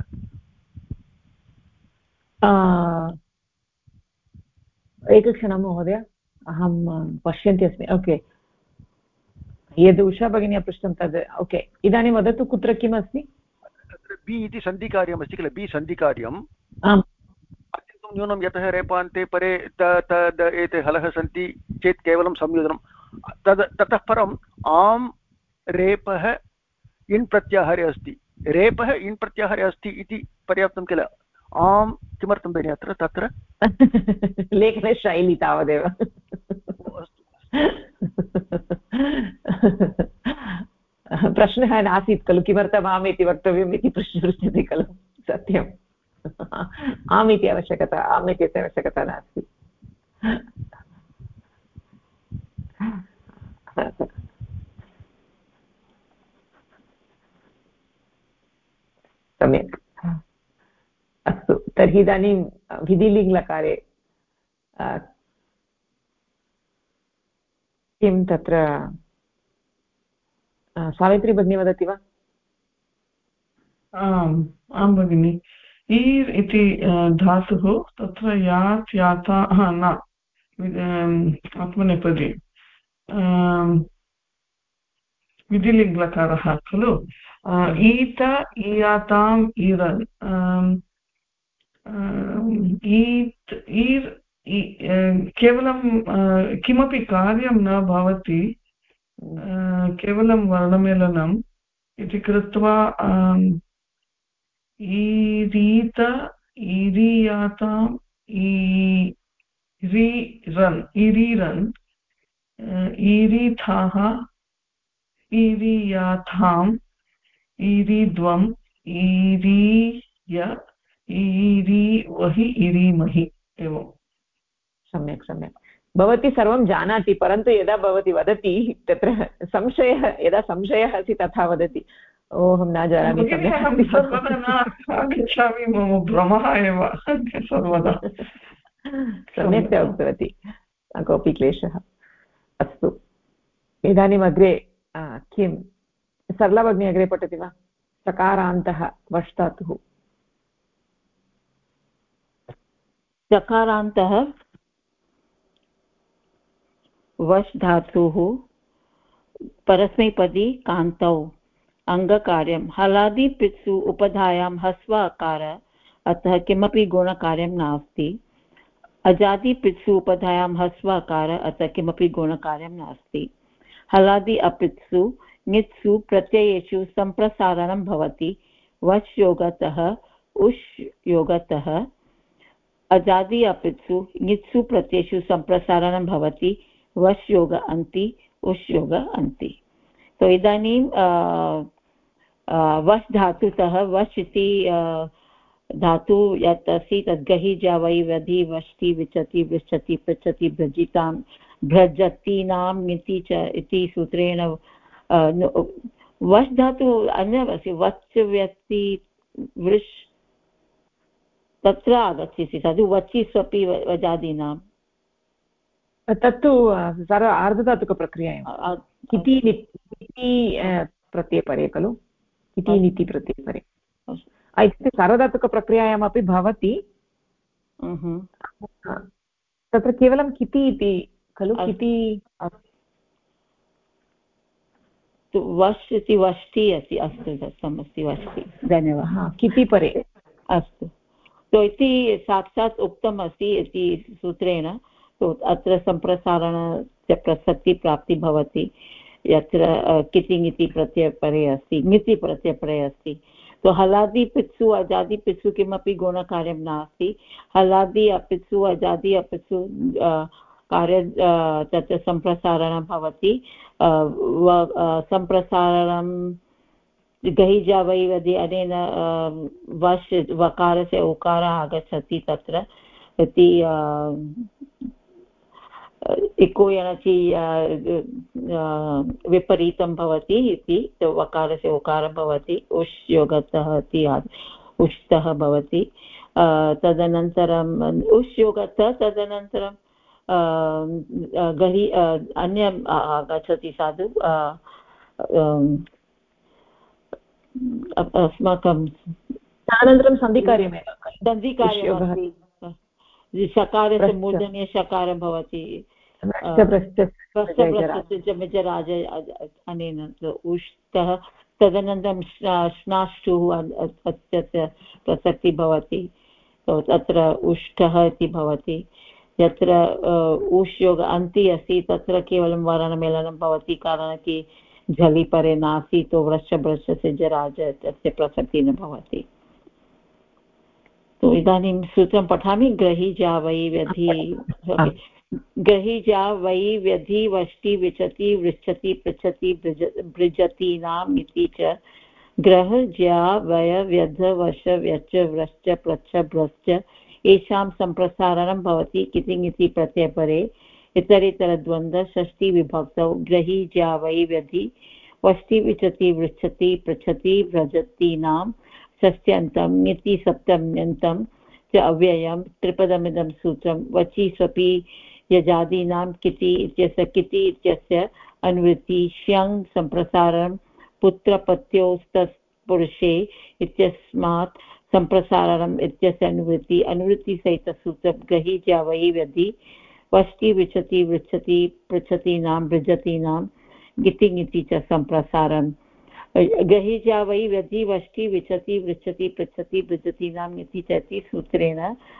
एकक्षणं महोदय अहं पश्यन्ती अस्मि ओके यद् उषा भगिनी पृष्टं तद् ओके इदानीं वदतु कुत्र किम् अस्ति अत्र बि इति सन्धिकार्यम् अस्ति किल बि सन्धिकार्यम् आम् अत्यन्तं न्यूनं यतः रेपान्ते परे तद् एते हलः सन्ति चेत् केवलं संयोजनं ततः परम् आम् रेपः इन् प्रत्याहारे अस्ति रेपः इन् प्रत्याहारे अस्ति इति पर्याप्तं किल आम् किमर्थं भगिनि अत्र तत्र लेखनशैली तावदेव प्रश्नः नासीत् खलु किमर्थम् आम् इति वक्तव्यम् इति पृच्छति खलु सत्यम् आम् इति आवश्यकता आम् इत्यस्य आवश्यकता नास्ति सम्यक् अस्तु तर्हि इदानीं विधिलिङ्लकारे किं तत्र सावित्री भगिनी वदति वा आं भगिनि ईर् इति धातुः तत्र यात् याताः न आत्मनेपदी विधिलिङ्लकारः खलु ईत ईयाताम् ईरन् ईत् ईर् केवलं किमपि कार्यं न भवति केवलं वर्णमेलनम् इति कृत्वा ईरीत ईरीयाताम् ईरीरन् ईरीरन् ईरीथाः ईरीयाथाम् ईरीद्वम् ईरीय ईरीवहि ईरीमहि एवं सम्यक् सम्यक् भवती सर्वं जानाति परन्तु यदा भवती वदति तत्र संशयः यदा संशयः अस्ति तथा वदति अहं न जानामि सर्वदा न आगच्छामि मम भ्रमः एव सर्वदा सम्यक्तया उक्तवती न कोऽपि क्लेशः अस्तु इदानीम् अग्रे किं सरला भगिनी अग्रे पठति वा सकारान्तः वष् धातुः सकारान्तः वष् धातुः परस्मैपदी कान्तौ अङ्गकार्यं हलादिपित्सु उपधायां ह्रस्व अकार अतः किमपि गुणकार्यं नास्ति अजादिपित्सु उपधायां ह्रस्व अकार अतः किमपि गुणकार्यं नास्ति हलादि अपित्सु ङित्सु प्रत्ययेषु सम्प्रसारणं भवति वश् योगतः उश् योगतः अजादि अपित्सु ङित्सु प्रत्ययेषु सम्प्रसारणं भवति वश् योग अन्ति उश् योग अन्ति तो इदानीं वश् धातुतः वश् इति धातु यत् अस्ति तद् गहि जावै वधि वष्टि विचति पृच्छति पृच्छति भ्रजितां भ्रजतीनां ङिति च इति सूत्रेण वश् धातु अन्यः अस्ति वच् व्यक्ति वृष् तत्र आगच्छति तद् वचि स्वपि वजादीनां तत्तु सर्व आर्धधातुकप्रक्रिया किति प्रत्ययपरे खलु किति निति प्रत्ययपरे इत्युक्ते सार्वधातुकप्रक्रियायामपि भवति तत्र केवलं किति इति खलु किति वश् इति वष्टि अस्ति अस्तु दत्तमस्ति वष्टि धन्यवादः किति परे अस्तु तो इति साक्षात् उक्तम् अस्ति इति सूत्रेण तो अत्र सम्प्रसारणस्य प्रसक्तिप्राप्ति भवति यत्र कितिङ् इति प्रत्ययपरे अस्ति ङिति प्रत्ययपरे अस्ति तो हलादि पित्सु अजादि पित्सु किमपि गुणकार्यं नास्ति हलादि अपित्सु अजादि अपित्सु कार्य तत्र सम्प्रसारणं भवति सम्प्रसारणं गहिजा वै वदि अनेन वश् वकारस्य उकारः आगच्छति तत्र इति इको यणचि विपरीतं भवति इति वकारस्य उकारः भवति उष् योगतः इति उष्टः भवति तदनन्तरम् उष् योगतः तदनन्तरं गहि अन्यम् आगच्छति साधु अस्माकं अनन्तरं सन्धिकार्यमेव सन्धिकार्यमस्ति शकारस्य मूर्धन्ये शकारं भवति जमिजराज अनेन उष्टः तदनन्तरं श्नाष्टुः अत्यस्य प्रसक्तिः भवति तत्र उष्टः इति भवति यत्र उष् योग अन्ति अस्ति तत्र केवलं वर्णमेलनं भवति कारणं कि झलि परे नास्ति तो वृक्षस्य जराज तस्य प्रसक्तिः न भवति तो इदानीं सूत्रं पठामि ग्रहीजा वै व्यधि ग्रहीजा वै व्यधि वष्टि विचति वृच्छति पृच्छति भृजतीनाम् इति च ग्रह ज्या वय व्यध वश व्यच व्रश्च पृच्छ भ्रश्च येषां सम्प्रसारणं भवति कितिङ् इति प्रत्ययपरे इतरेतरद्वन्द्व षष्ठी विभक्तौ ग्रहीजा वै व्यधि वष्टि विचति वृच्छति पृच्छति भ्रजतीनां षष्ट्यन्तं ङिति सप्तम्यन्तं च अव्ययं त्रिपदमिदं सूत्रं वचि स्वपि यजादीनां किति इत्यस्य किति इत्यस्य अनुवृत्ति श्यङ् सम्प्रसारणं पुत्रपत्योस्तत्पुरुषे इत्यस्मात् सम्प्रसारणम् इत्यस्य अनुवृत्तिसहितसूत्रं ग्रहीजा वै व्यधि वष्टि विचति वृच्छति पृच्छतीनां भृजतीनां गितिङ् इति च सम्प्रसारणं ग्रहीजा वै व्यधि वष्टि विचति वृच्छति पृच्छति भृजतीनाम् इति च इति सूत्रेण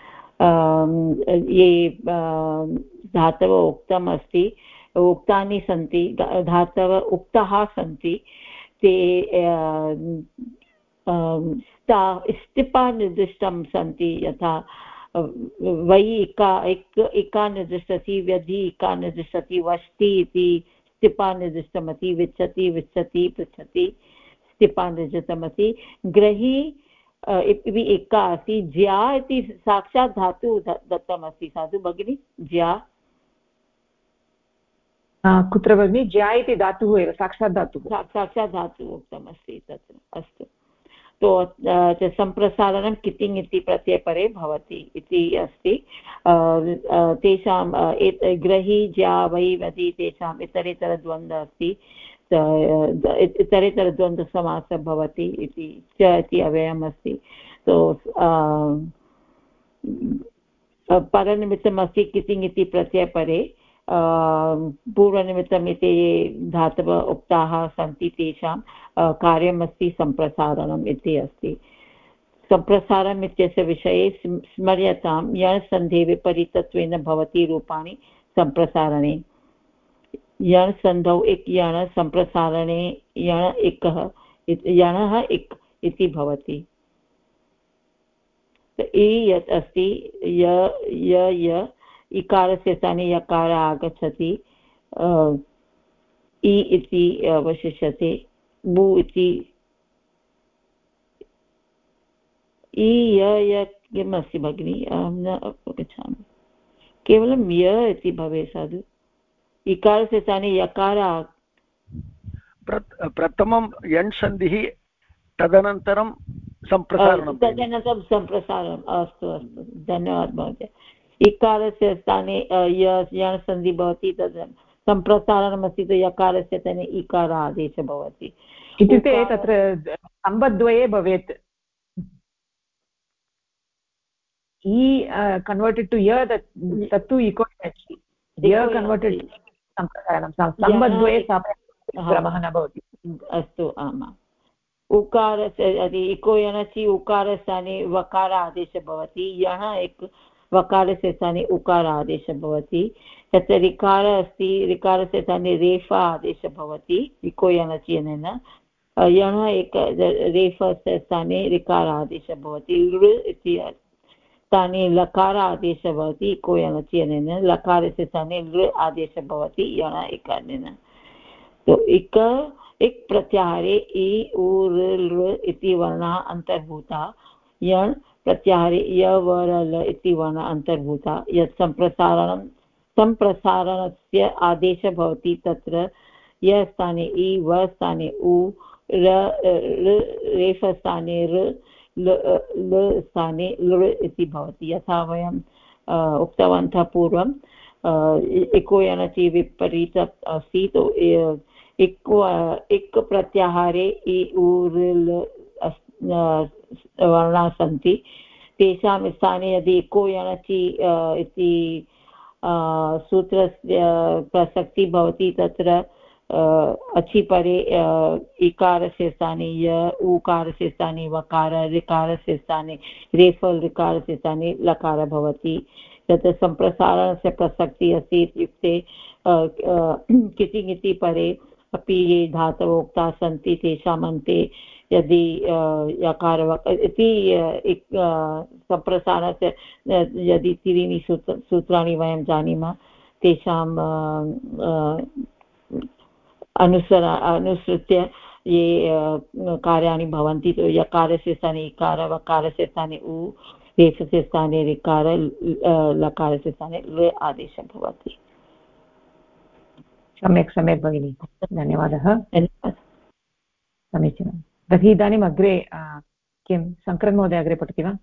ये धातव उक्तम् अस्ति उक्तानि सन्ति धातव उक्ताः सन्ति ते स्टिपा निर्दिष्टं सन्ति यथा वै इका निर्दिष्टति व्यधि इका निर्दिष्टति वष्टि इति स्टिपा निर्दिष्टमस्ति विच्छति विच्छति पृच्छति स्टिपा निर्दिष्टमस्ति ग्रही इति एका अस्ति ज्या इति साक्षात् धातु दत्तमस्ति साधु भगिनी ज्या कुत्र भगिनी ज्या इति धातुः एव साक्षात् धातुः उक्तमस्ति तत्र अस्तु तो सम्प्रसारणं कितिङ् इति प्रत्ययपरे भवति इति अस्ति तेषां ग्रही ज्या वै वदि तेषाम् इतरेतरद्वन्द्वः अस्ति इतरेतरद्वन्द्वसमासः भवति इति च इति अव्ययम् अस्ति तो परनिमित्तम् अस्ति कितिङ् इति प्रत्ययपरे पूर्वनिमित्तम् इति धातवः उक्ताः सन्ति तेषां कार्यमस्ति सम्प्रसारणम् इति अस्ति सम्प्रसारणम् इत्यस्य विषये स्मर्यतां यणसन्धेः विपरीतत्वेन भवति रूपाणि सम्प्रसारणे यणसन्धौ इक् यण सम्प्रसारणे यण इकः यणः इक् इति भवति इ यत् अस्ति य इकारस्य स्थाने यकार आगच्छति इ इति अवशिष्यते बु इति इ य किम् अस्ति भगिनि अहं न अवगच्छामि केवलं य इति भवेत् साधु इकारस्य स्थाने यकार प्रथमं यण् सन्धिः तदनन्तरं सम्प्रसारणं अस्तु अस्तु धन्यवादः महोदय इकारस्य स्थाने यण् सन्धिः भवति तद् सम्प्रसारणमस्ति तु यकारस्य स्थाने इकार आदेशः भवति इत्युक्ते तत्र स्तम्भद्वये भवेत् इ कन्वर्टेड् टु य तत्तु इको य कन्वर्टेड् सम्प्रसारणं स्तम्भद्वये क्रमः न भवति अस्तु आमां उकारस्य इको यणचि उकारस्थाने वकार आदेशः भवति यः एक वकारस्य स्थाने उकार आदेशः भवति तत्र ऋकार अस्ति ऋकारस्य स्थाने रेफा आदेशः भवति इको यणचि अनेन यणः एक रेफस्य स्थाने ऋकार आदेशः भवति लृ इति स्थाने लकार आदेशः भवति इको यणचि अनेन लकारस्य स्थाने लृ आदेशः भवति यण इकारेण तो इक् प्रत्याहारे इ उ ऋ इति वर्णाः अन्तर्भूता यण् प्रत्याहारे य व र ल इति वर्णः अन्तर्भूता यत् सम्प्रसारणस्य आदेशः भवति तत्र य स्थाने इ व स्थाने उ रेफ स्थाने ऋ ल स्थाने लृ इति भवति यथा वयं उक्तवन्तः पूर्वं इको यणचि विपरीत अस्ति तो इक् प्रत्याहारे इ उ ऋ वर्णाः सन्ति तेषां स्थाने यदि इको यणचि इति सूत्रस्य प्रसक्तिः भवति तत्र अचि परे इकारस्य स्थाने य उकारस्य स्थाने वकार ऋकारस्य स्थाने रेफल् ऋकारस्य स्थाने लकार भवति तत्र सम्प्रसारणस्य प्रसक्तिः अस्ति इत्युक्ते किति किति परे अपि ये धातवः उक्ताः सन्ति तेषाम् अन्ते यदि यकार इति सम्प्रसारणस्य यदि त्रीणि सूत्राणि वयं जानीमः तेषां अनुसृत्य ये कार्याणि भवन्ति तो यकारस्य स्थाने इकार वकारस्य स्थाने उ रेफस्य स्थाने ऋकार लकारस्य स्थाने लृ आदेशः भवति सम्यक् भगिनी धन्यवादः समीचीनं तर्हि इदानीम् अग्रे किं शङ्करन् महोदय अग्रे पठति वा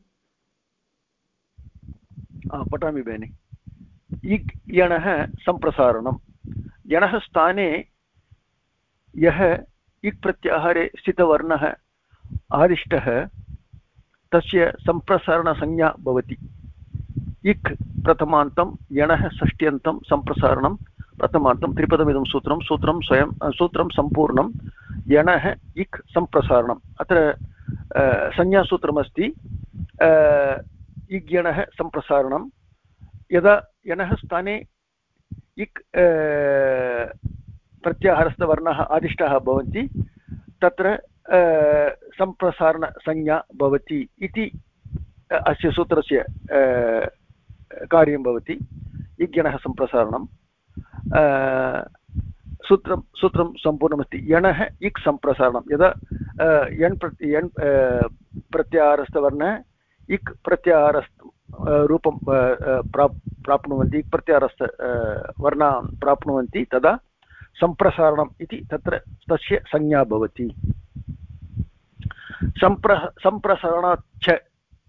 पठामि भगिनि इक् यणः सम्प्रसारणं यणः स्थाने यः इक् प्रत्याहारे स्थितवर्णः आदिष्टः तस्य सम्प्रसारणसंज्ञा भवति इक् प्रथमान्तं यणः षष्ट्यन्तं सम्प्रसारणं प्रथमान्तं त्रिपदमिदं सूत्रं सम्पूर्णं यणः इक् सम्प्रसारणम् अत्र संज्ञासूत्रमस्ति इक् यणः सम्प्रसारणं यदा यणः स्थाने इक् प्रत्याहारस्थवर्णाः आदिष्टाः भवन्ति तत्र सम्प्रसारणसंज्ञा भवति इति अस्य सूत्रस्य कार्यं भवति इक् यणः सम्प्रसारणं सूत्रं सम्पूर्णमस्ति यणः इक् सम्प्रसारणं यदा यण् प्रत्याहारस्थवर्णः इक् प्रत्याहारस्थ रूपं प्राप्नुवन्ति इक् प्रत्याहारस्थ वर्णान् प्राप्नुवन्ति तदा सम्प्रसारणम् इति तत्र तस्य संज्ञा भवति सम्प्रसारणात् च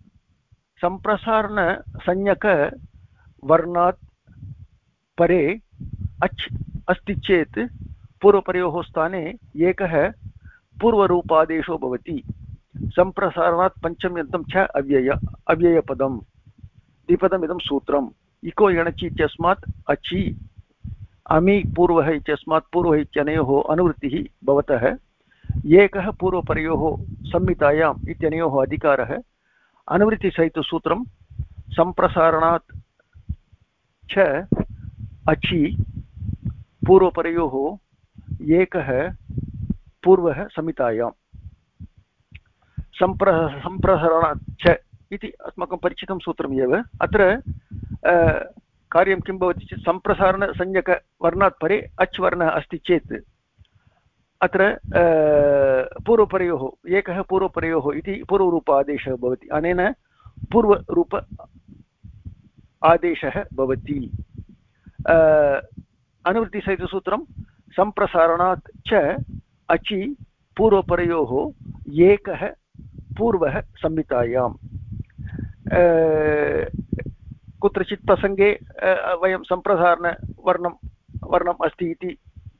सम्प्रसारणसंज्ञकवर्णात् परे अच् अस्ति चेत् पूर्वपरयोः स्थाने एकः पूर्वरूपादेशो भवति सम्प्रसारणात् पञ्चम्यन्तं च अव्ययपदं द्विपदमिदं सूत्रम् इको यणचि इत्यस्मात् अचि अमि पूर्वः इत्यस्मात् पूर्वः इत्यनयोः अनुवृत्तिः भवतः एकः पूर्वपरयोः संहितायाम् इत्यनयोः अधिकारः अनुवृत्तिसहितसूत्रं सम्प्रसारणात् च अचि पूर्वपरयोः एकः पूर्वः संहितायाम् सम्प्रसारणात् च इति अस्माकं परिचितं सूत्रम् एव अत्र कार्यं किं भवति चेत् सम्प्रसारणसंज्ञकवर्णात् परे अच् वर्णः अस्ति चेत् अत्र पूर्वपरयोः एकः पूर्वपरयोः इति पूर्वरूप आदेशः भवति अनेन पूर्वरूप आदेशः भवति अनुवृत्तिसहितसूत्रं सम्प्रसारणात् च अचि पूर्वपरयोः एकः पूर्वः संहितायाम् कुत्रचित् प्रसङ्गे वयं सम्प्रसारणवर्णम् अस्ति इति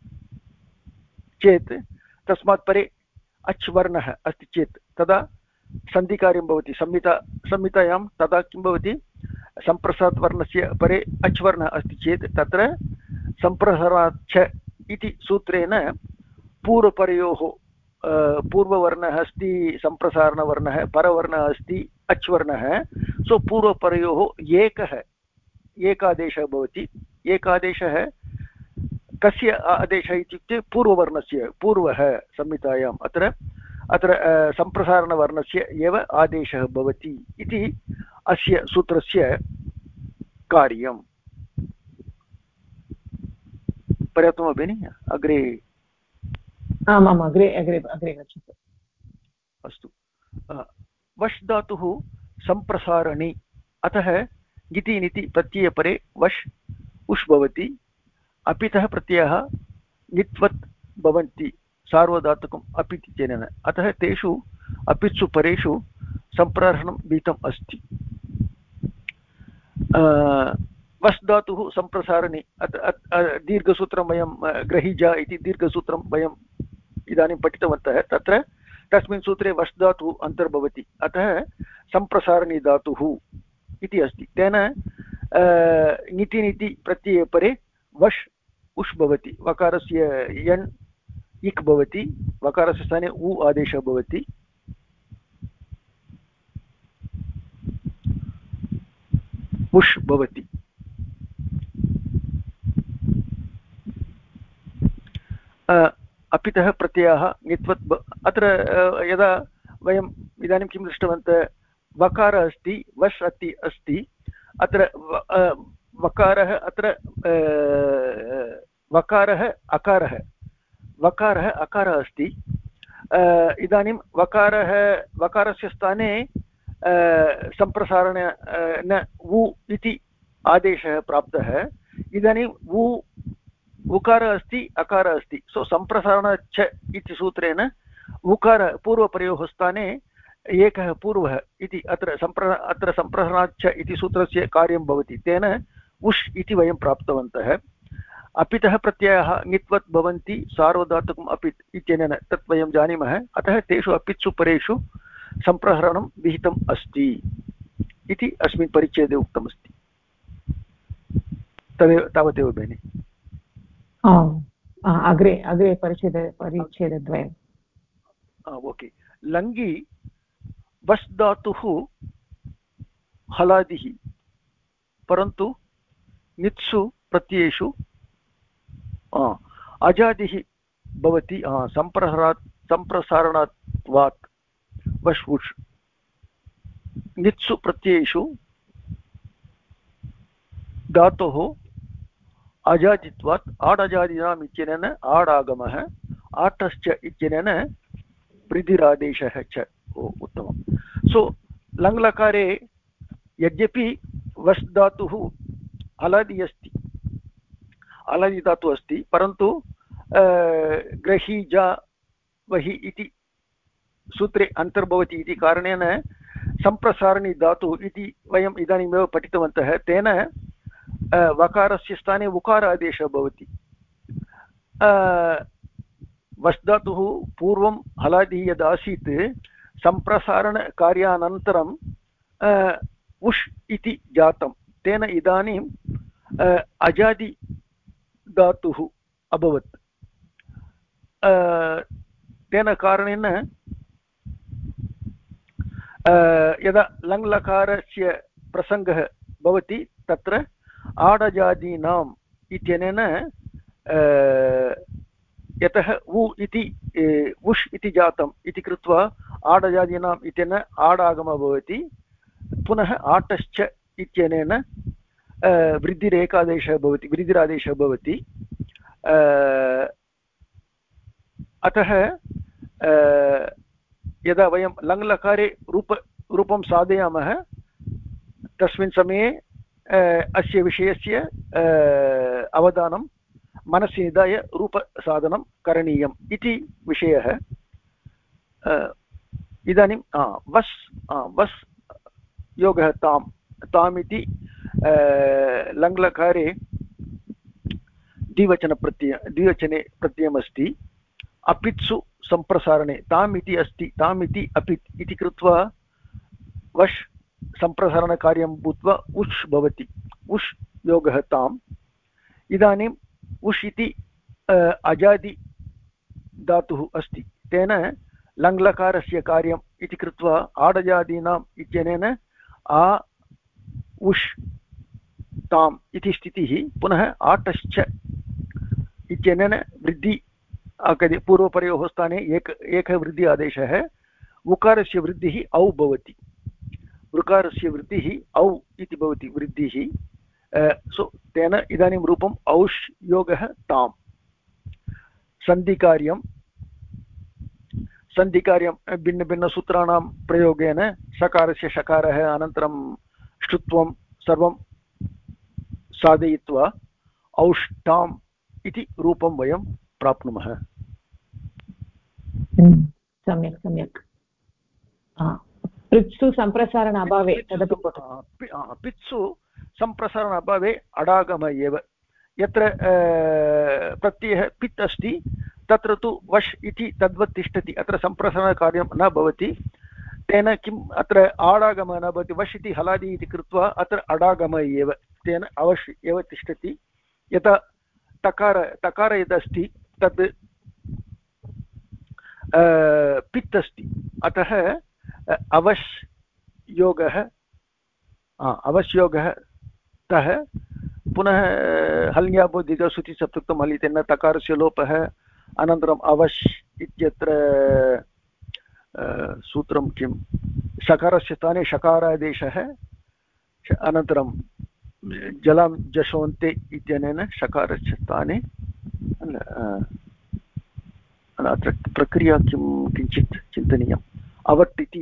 चेत् तस्मात् परे अच् वर्णः अस्ति चेत् तदा सन्धिकार्यं भवति संहितायां तदा किं भवति सम्प्रसारणवर्णस्य परे अच् वर्णः अस्ति चेत् तत्र सम्प्रसारणात् च इति सूत्रेण पूर्वपरयोः पूर्ववर्णः अस्ति सम्प्रसारणवर्णः, परवर्णः अस्ति अच् वर्णः। सो पूर्वपरयोः एकादेशः भवति। एकादेशः कस्य आदेशः इत्युक्ते पूर्ववर्णस्य, पूर्वः संहितायाम् अत्र सम्प्रसारणवर्णस्य एव आदेशः भवति इति अस्य सूत्रस्य कार्यम्। पर्याप्तं वा भगिनि? अग्रे आमाम्, अग्रे अग्रे अग्रे गच्छतु। अस्तु। वश् धातुः सम्प्रसारणे, अतः ङिति निति प्रत्ययपरे वश् उष् भवति। अपितः प्रत्ययः ङित्वत् भवन्ति सार्वधातुकम् अपित् इत्यनेन। अतः तेषु अपित्सु परेषु सम्प्रसारणं विहितम् अस्ति। वस् धातुः सम्प्रसारणे दीर्घसूत्रं वयं ग्रहीजा इति दीर्घसूत्रं वयम् इदानीं पठितवन्तः। तत्र तस्मिन् सूत्रे वस् धातुः अन्तर्भवति, अतः सम्प्रसारणी धातुः इति अस्ति। तेन ङिति निति प्रत्यये परे वश् उष् भवति। वकारस्य यण् इक् भवति, वकारस्य स्थाने उ आदेशः भवति। उष् भवति। अपितः प्रत्ययः ङित्वत् अत्र यदा वयम् इदानीं किं दृष्टवन्तः, वकारः अस्ति, वश् अस्ति, अत्र वकारः, अत्र वकारः अकारः अस्ति। इदानीं वकारस्य स्थाने सम्प्रसारण न वु इति आदेशः प्राप्तः। इदानीं उकारः अस्ति, अकारः अस्ति। सो सम्प्रसारण च इति सूत्रेण उकार पूर्वपरयोः स्थाने एकः पूर्वः इति अत्र सम्प्रसारणाच्च इति सूत्रस्य कार्यं भवति। तेन उष् इति वयं प्राप्तवन्तः। अपितः प्रत्ययः ङित्वत् भवन्ति सार्वधातुकम् अपित् इत्यनेन तत् वयं जानीमः। अतः तेषु अपित्सु परेषु सम्प्रसारणं विहितम् अस्ति इति अस्मिन् परिच्छेदे उक्तमस्ति। तदेव, तावदेव भगिनि। अग्रे अग्रे परिच्छेदद्वयम्। ओके। लङ्गि वस् धातुः हलादिः, परन्तु नित्सु प्रत्ययेषु अजादिः भवति। सम्प्रसारणात्वात् वश् उष्। नित्सु प्रत्ययेषु धातोः अजादित्वात् आडजादीनाम् इत्यनेन आडागमः, आटश्च इत्यनेन वृद्धिरादेशः च। उत्तमं। सो लङ्लकारे यद्यपि वस् धातुः हलादि अस्ति, हलादि धातुः अस्ति, परन्तु ग्रही जा वहि इति सूत्रे अन्तर्भवति इति कारणेन सम्प्रसारणी धातुः इति वयम् इदानीमेव पठितवन्तः। तेन वकारस्य स्थाने उकार आदेशः भवति। वस् धातुः पूर्वं हलादिः यदासीत्, सम्प्रसारणकार्यानन्तरं उष् इति जातं। तेन इदानीम् अजादि धातुः अभवत्। तेन कारणेन यदा लङ्लकारस्य प्रसङ्गः भवति तत्र आडजादीनाम् इत्यनेन यतः उ इति उष् इति जातम् इति कृत्वा आडजादीनाम् इत्यनेन आडागमः भवति। पुनः आटश्च इत्यनेन वृद्धिरेकादेशः भवति, वृद्धिरादेशः भवति। अतः यदा वयं लङ्लकारे रूपं साधयामः तस्मिन् समये अस्य विषयस्य अवधानं मनसि निधाय रूपसाधनं करणीयम् इति विषयः। इदानीं वस् योगः ताम् इति लङ्लकारे द्विवचने प्रत्ययमस्ति। अपित्सु सम्प्रसारणे ताम् इति अस्ति, ताम् इति अपित् इति कृत्वा वश् सम्प्रसारणकार्यं भूत्वा उष् भवति। उष् योगः ताम्। इदानीम् उष् इति अजादि धातुः अस्ति, तेन लङ्लकारस्य कार्यम् इति कृत्वा आडजादीनाम् इत्यनेन आ उष् ताम् इति स्थितिः पुनः आटश्च इत्यनेन वृद्धि पूर्वपरयोः स्थाने एकः वृद्धि आदेशः उकारस्य वृद्धिः औ भवति ऋकारस्य वृद्धिः औ इति भवति वृद्धिः सो तेन इदानीं रूपम् औष् योगः ताम् सन्धिकार्यं भिन्नभिन्नसूत्राणां प्रयोगेन सकारस्य शकारः अनन्तरं ष्टुत्वं सर्वं साधयित्वा औष्टाम् इति रूपं वयं प्राप्नुमः। सम्यक् सम्यक्। पृत्सु सम्प्रसारण अभावे तदपि पित्सु सम्प्रसारण अभावे अडागम एव यत्र प्रत्ययः पित् अस्ति तत्र तु वश् इति तद्वत् तिष्ठति अत्र सम्प्रसारणकार्यं न भवति तेन किम् अत्र आडागम न भवति वश् इति हलादि इति कृत्वा अत्र अडागम एव तेन अवश् एव तिष्ठति यथा तकार यदस्ति तद् पित् अस्ति अतः अवश् योगः तः पुनः हल्याबोधिगसुतिसप्तक्तं हलितेन तकारस्य लोपः अनन्तरम् अवश् इत्यत्र सूत्रं किं शकारस्य स्थाने शकारादेशः अनन्तरं जलं जशोन्ते इत्यनेन शकारस्य स्थाने अत्र प्रक्रिया किञ्चित् चिन्तनीयम् अवट् इति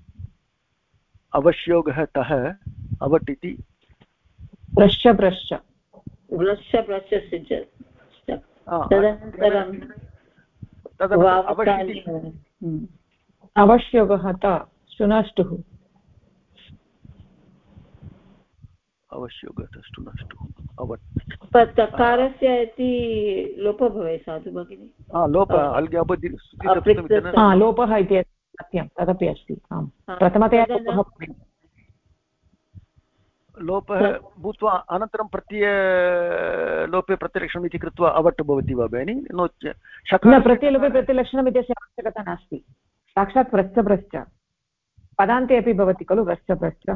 अवश्योगः तः अवट् इति अवश्योगः त शुनष्टुः तकारस्य इति लोपः भवेत् साधु भगिनि लोपः इति सत्यं तदपि अस्ति आम् प्रथमतया लोपः भूत्वा अनन्तरं प्रत्ययलोपे प्रत्यलक्षणम् इति कृत्वा अवट् भवति वा भगिनि नो प्रत्ययलोपे प्रत्यलक्षणम् इत्यस्य आवश्यकता नास्ति साक्षात् व्रश्च पदान्ते अपि भवति खलु व्रश्च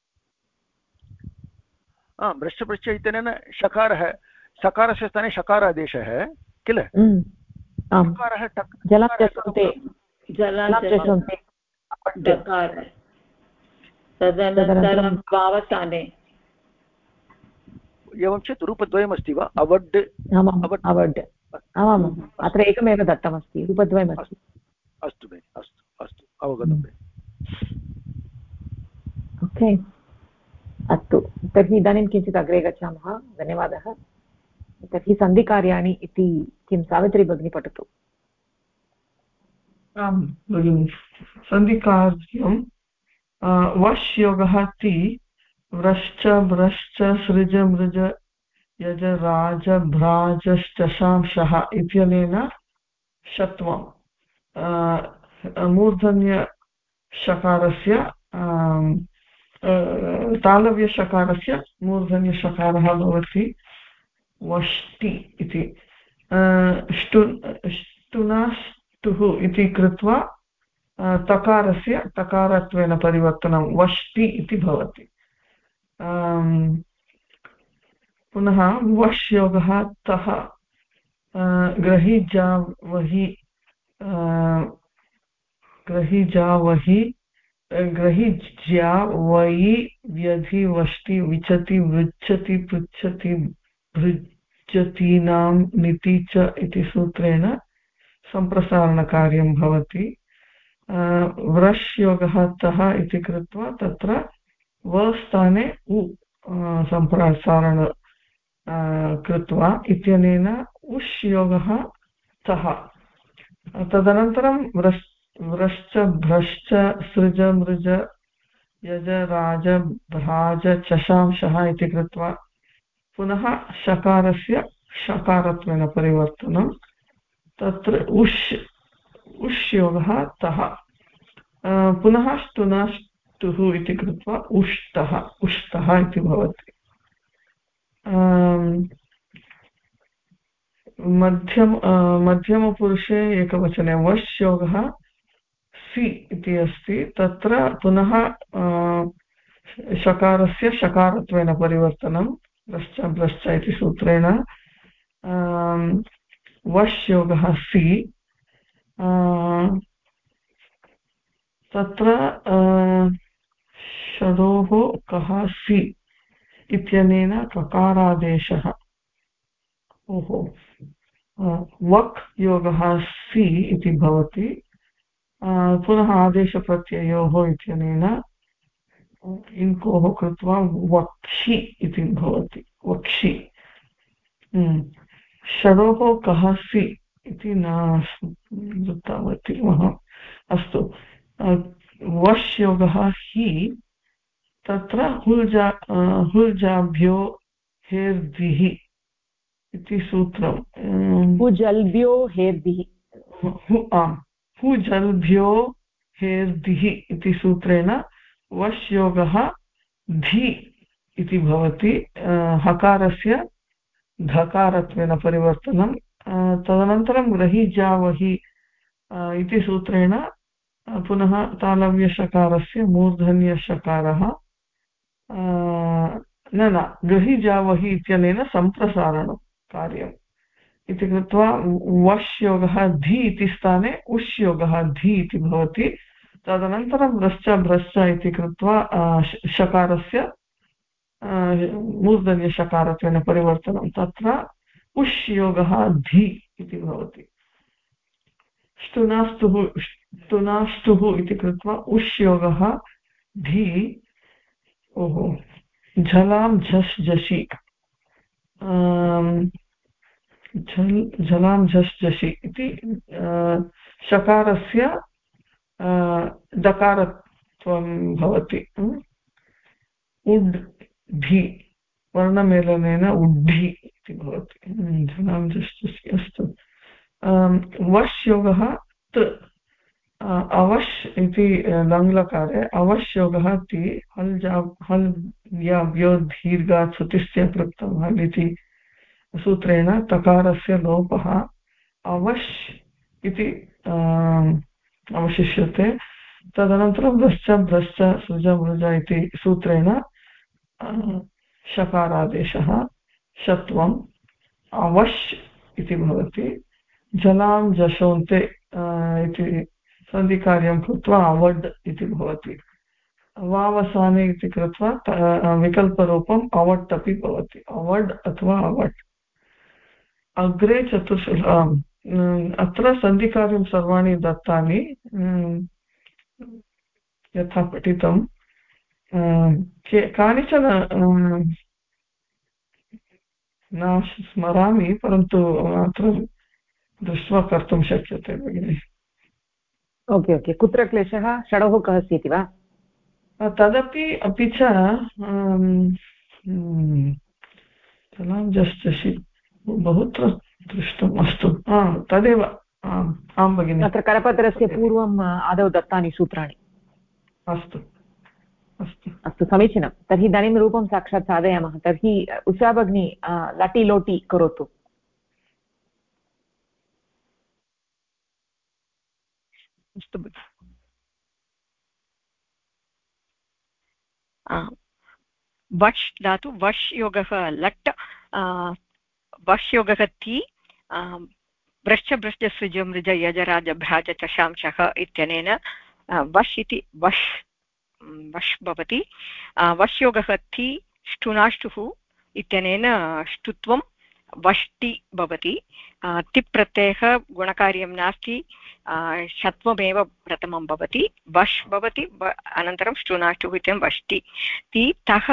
भ्रष्टपृच्छ इत्यनेन सकारस्य स्थाने शकारादेशः किल तदनन्तरं भावस्थाने एवं चेत् रूपद्वयमस्ति वा अवड् अवड् आमाम् अत्र एकमेव दत्तमस्ति रूपद्वयमस्ति अस्तु भगिनि अस्तु अवगतं ओके अस्तु तर्हि इदानीं किञ्चित् अग्रे गच्छामः धन्यवादः तर्हि सन्धिकार्याणि इति किं सावित्री भगिनी पठतु आं भगिनि सन्धिकार्यं वश् योगः ति व्रश्च भ्रश्च सृज मृज यज राज भ्राजश्चशांशः इत्यनेन षत्वं मूर्धन्यषकारस्य तालव्यषकारस्य मूर्धन्यषकारः भवति वष्टि इति ष्टुनाष्टुः इति कृत्वा तकारस्य तकारत्वेन परिवर्तनं वष्टि इति भवति पुनः वश् योगः तः ग्रहिज्या वयि व्यधि वष्टि विचति वृच्छति पृच्छति भृजतीनां निति च इति सूत्रेण सम्प्रसारणकार्यं भवति व्रश् योगः तः इति कृत्वा तत्र व स्थाने उ सम्प्रसारण कृत्वा इत्यनेन उष् योगः तः तदनन्तरं व्रश्च भ्रश्च सृज मृज यज राज भ्राज चशांशः इति कृत्वा पुनः शकारस्य शकारत्वेन परिवर्तनं तत्र उष् योगः तः पुनः ष्टुनाष्टुः इति कृत्वा उष्टः इति भवति मध्यमपुरुषे एकवचने वश् योगः सि इति अस्ति तत्र पुनः शकारस्य शकारत्वेन परिवर्तनं ब्रश्च इति सूत्रेण वश् योगः सि तत्र षडोः कः सि इत्यनेन ककारादेशः ओहो वक् योगः सि इति भवति पुनः आदेशप्रत्ययोः इत्यनेन इङ्कोः कृत्वा वक्षि इति भवति वक्षि षडोः कः सि इति न दत्तवती अस्तु वश् योगः हि तत्र हुल्जाभ्यो हेर्दिः इति सूत्रं हुजल्भ्यो हेर्दिः हुजल्भ्यो हेर्दिः इति सूत्रेण वश् योगः धि इति भवति हकारस्य धकारत्वेन परिवर्तनं तदनन्तरं ग्रहीजावहि इति सूत्रेण पुनः तालव्यशकारस्य मूर्धन्यशकारः न ग्रहीजावहि इत्यनेन सम्प्रसारणं कार्यम् इति कृत्वा वश् योगः धि इति स्थाने उश् योगः धि इति भवति तदनन्तरं भ्रश्च इति कृत्वा शकारस्य मूर्धन्यशकारत्वेन परिवर्तनं तत्र उश् योगः धि इति भवति ष्टुनाष्टुः इति कृत्वा उश् योगः धि ओहो झलां झस् झषि झलां झस् झषि इति शकारस्य डकारत्वं भवति उड् धि वर्णमेलनेन उड्ढि इति भवति झलां झस् झषि अस्तु वश् योगः त् अवश् इति लङ्लकारे अवश् योगः ति हल् याभ्यो दीर्घात् सुतिस्य कृतं हल् इति सूत्रेण तकारस्य लोपः अवश् इति अवशिष्यते तदनन्तरं भ्रश्च सृज इति सूत्रेण शकारादेशः शत्वम् अवश् इति भवति जलां जशोन्ते इति सन्धिकार्यं कृत्वा अवड् इति भवति वावसाने इति कृत्वा विकल्परूपम् अवट् अपि भवति अवड् अथवा अवट् अग्रे अत्र सन्धिकार्यं सर्वाणि दत्तानि यथा पठितं कानिचन न स्मरामि परन्तु अत्र दृष्ट्वा कर्तुं शक्यते भगिनि ओके कुत्र क्लेशः षडोः कः अस्ति इति वा तदपि अपि च जलां बहुत्र दृष्टम् अस्तु तदेव आं भगिनि अत्र करपत्रस्य पूर्वम् आदौ दत्तानि सूत्राणि अस्तु अस्तु अस्तु समीचीनं तर्हि इदानीं रूपं साक्षात् साधयामः तर्हि उषा भगिनी लटि लोटि करोतु अस्तु वश् धातु वश् योगः लट् वश् योगः ति भ्रश्च सृज मृज यजराज भ्राज चशांशः इत्यनेन वश् इति वश् भवति वश् योगः ति ष्टुनाष्टुः इत्यनेन ष्टुत्वं वष्टि भवति तिप् प्रत्ययः गुणकार्यं नास्ति षत्वमेव प्रथमं भवति वश् भवति अनन्तरं ष्टुनाष्टुः इत्यं वष्टि ति तः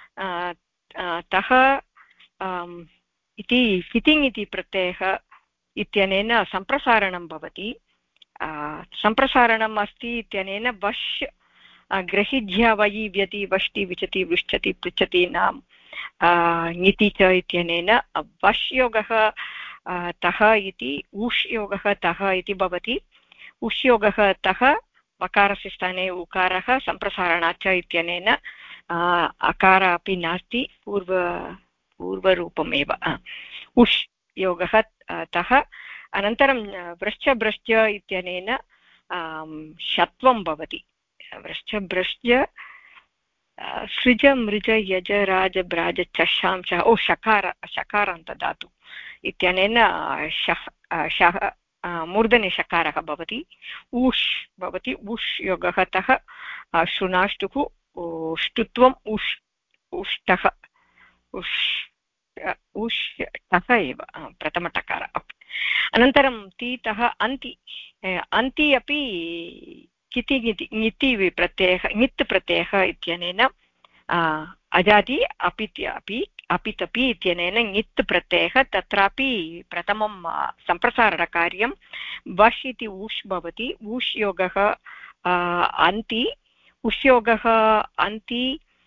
इति फितिङ् इति प्रत्ययः इत्यनेन सम्प्रसारणं भवति सम्प्रसारणम् अस्ति इत्यनेन वश् ग्रहिज्य वयि व्यति वष्टि विचति पृच्छति पृच्छति नाम ङिति च इत्यनेन वश् योगः तः इति उष् योगः तः इति भवति उष् योगः तः वकारस्य स्थाने उकारः सम्प्रसारणाच्च इत्यनेन अकार अपि नास्ति पूर्वरूपमेव उष् योगः तः अनन्तरं व्रश्च भ्रश्च इत्यनेन षत्वं भवति व्रश्च भ्रश्च सृज मृज यज राज ब्राज चषांश ओ शकारान्त धातु इत्यनेन शः मूर्धने शकारः भवति ऊष् भवति उष् योगः तः श्रुनाष्टुः ष्टुत्वम् उष् उष्टः उष्टः एव प्रथमटकार अनन्तरं तीतः अन्ति अन्ति अपि किति प्रत्ययः ङित् प्रत्ययः इत्यनेन अजादि अपितपि इत्यनेन ङित् प्रत्ययः तत्रापि प्रथमं सम्प्रसारणकार्यं वश् इति उष् भवति उष् योगः अन्ति उष् योगः अन्ति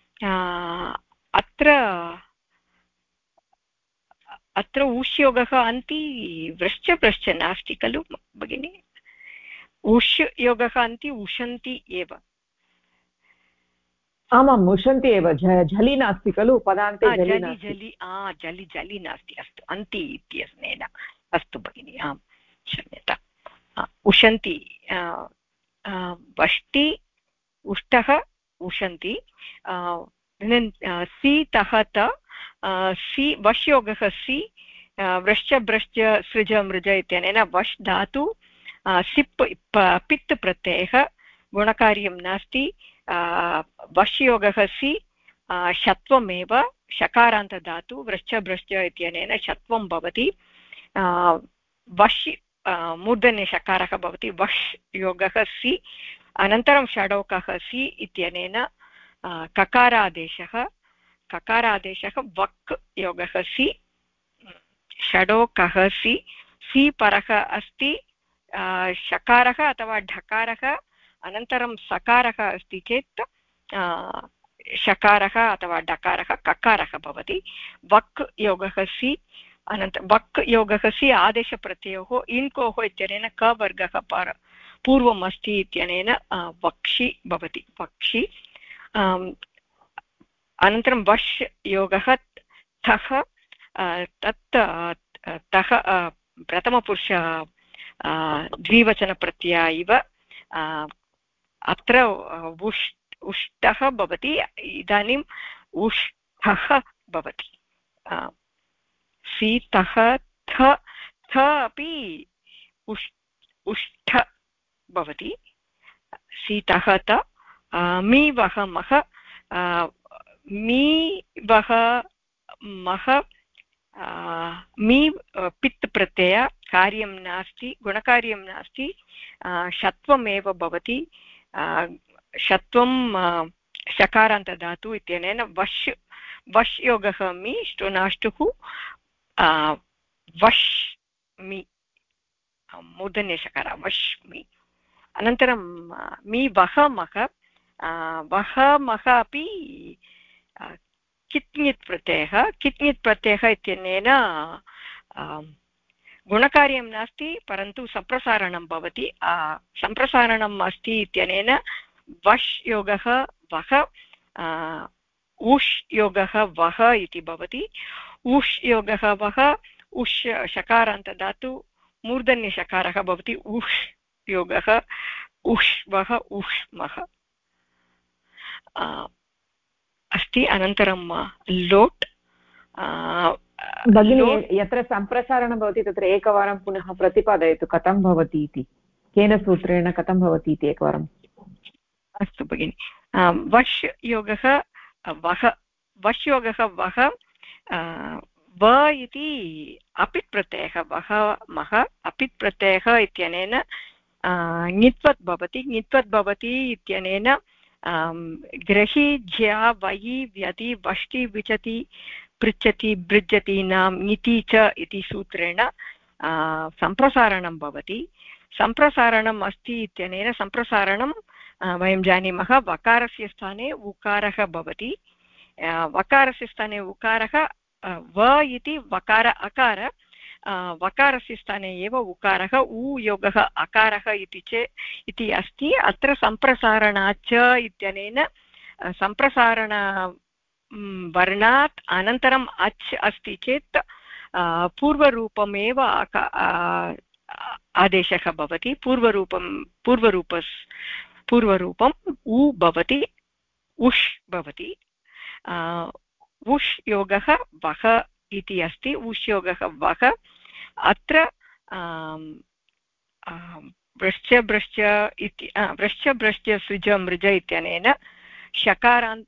अत्र उष् योगः अन्ति व्रश्च भ्रश्च नास्ति खलु भगिनि उष् योगः अन्ति उशन्ति एव आमाम् उशन्ति एव झलि नास्ति खलु पदान्ते जलि जलि नास्ति अस्तु अन्ति इत्यनेन अस्तु भगिनि आम् क्षम्यता उशन्ति वष्टि उष्टः उशन्ति सीतः त सी वश् योगः सी व्रश्च भ्रश्च सृज मृज इत्यनेन वश् धातु सिप् पित् प्रत्ययः गुणकार्यं नास्ति वश् योगः सि षत्वमेव शकारान्त धातु व्रश्च भ्रश्च इत्यनेन षत्वं भवति वश् मूर्धन्ये शकारः भवति वश् योगः सि अनन्तरं षडोकः सि इत्यनेन ककारादेशः वक् योगः सि षडोकः सि परः अस्ति शकारः अथवा ढकारः अनन्तरं सकारः अस्ति चेत् शकारः अथवा डकारः ककारः भवति वक् योगः सि अनन्तरं वक् योगः सि आदेशप्रत्ययोः इन्कोः इत्यनेन क वर्गः पूर्वम् अस्ति इत्यनेन वक्षि भवति वक्षि अनन्तरं वश् योगः थः तत् तः प्रथमपुरुष द्विवचनप्रत्यय इव अत्र उष्टः भवति इदानीम् उष्ठः भवति सीतः थ अपि उष्ठ भवति सीतः त मी वह मह मी वह मह मी पित् प्रत्यय कार्यं नास्ति गुणकार्यं नास्ति षत्वमेव भवति षत्वं शकारान्तधातु इत्यनेन वश् योगः मी ष्टुनाष्टुः वश् मी मूर्धन्ये शकार वश् मी अनन्तरं मी वह मह अपि कित्ङित् प्रत्ययः इत्यनेन गुणकार्यं नास्ति परन्तु सम्प्रसारणं भवति सम्प्रसारणम् अस्ति इत्यनेन वश् योगः वः उष् योगः वः इति भवति उष् योगः वः उष् शकारान्तधातु मूर्धन्यशकारः भवति उष् योगः उष् वः उष्मः अस्ति अनन्तरं लोट् भगिनी यत्र सम्प्रसारणं भवति तत्र एकवारं पुनः प्रतिपादयतु कथं भवति इति केन सूत्रेण कथं भवति इति एकवारम् अस्तु भगिनि वश् योगः वः वश् योगः वः व इति अपित् प्रत्ययः वः मः अपित् प्रत्ययः इत्यनेन ङित्वत् भवति इत्यनेन ग्रहि ज्या वयि व्यति वष्टि विचति पृच्छति बृज्जति नाम ङिति च इति सूत्रेण सम्प्रसारणं भवति सम्प्रसारणम् अस्ति इत्यनेन सम्प्रसारणं वयं जानीमः वकारस्य स्थाने उकारः भवति वकारस्य स्थाने उकारः व इति वकार अकार वकारस्य स्थाने एव उकारः उ योगः अकारः इति अस्ति अत्र सम्प्रसारणाच् इत्यनेन सम्प्रसारण वर्णात् अनन्तरम् अच् अस्ति चेत् पूर्वरूपमेव आदेशः भवति पूर्वरूपम् उ भवति उष् भवति उष् योगः वः इति अस्ति उष् योगः वः अत्र भ्रश्च भ्रश्च इति भ्रश्च भ्रश्च सृज मृज इत्यनेन शकारान्त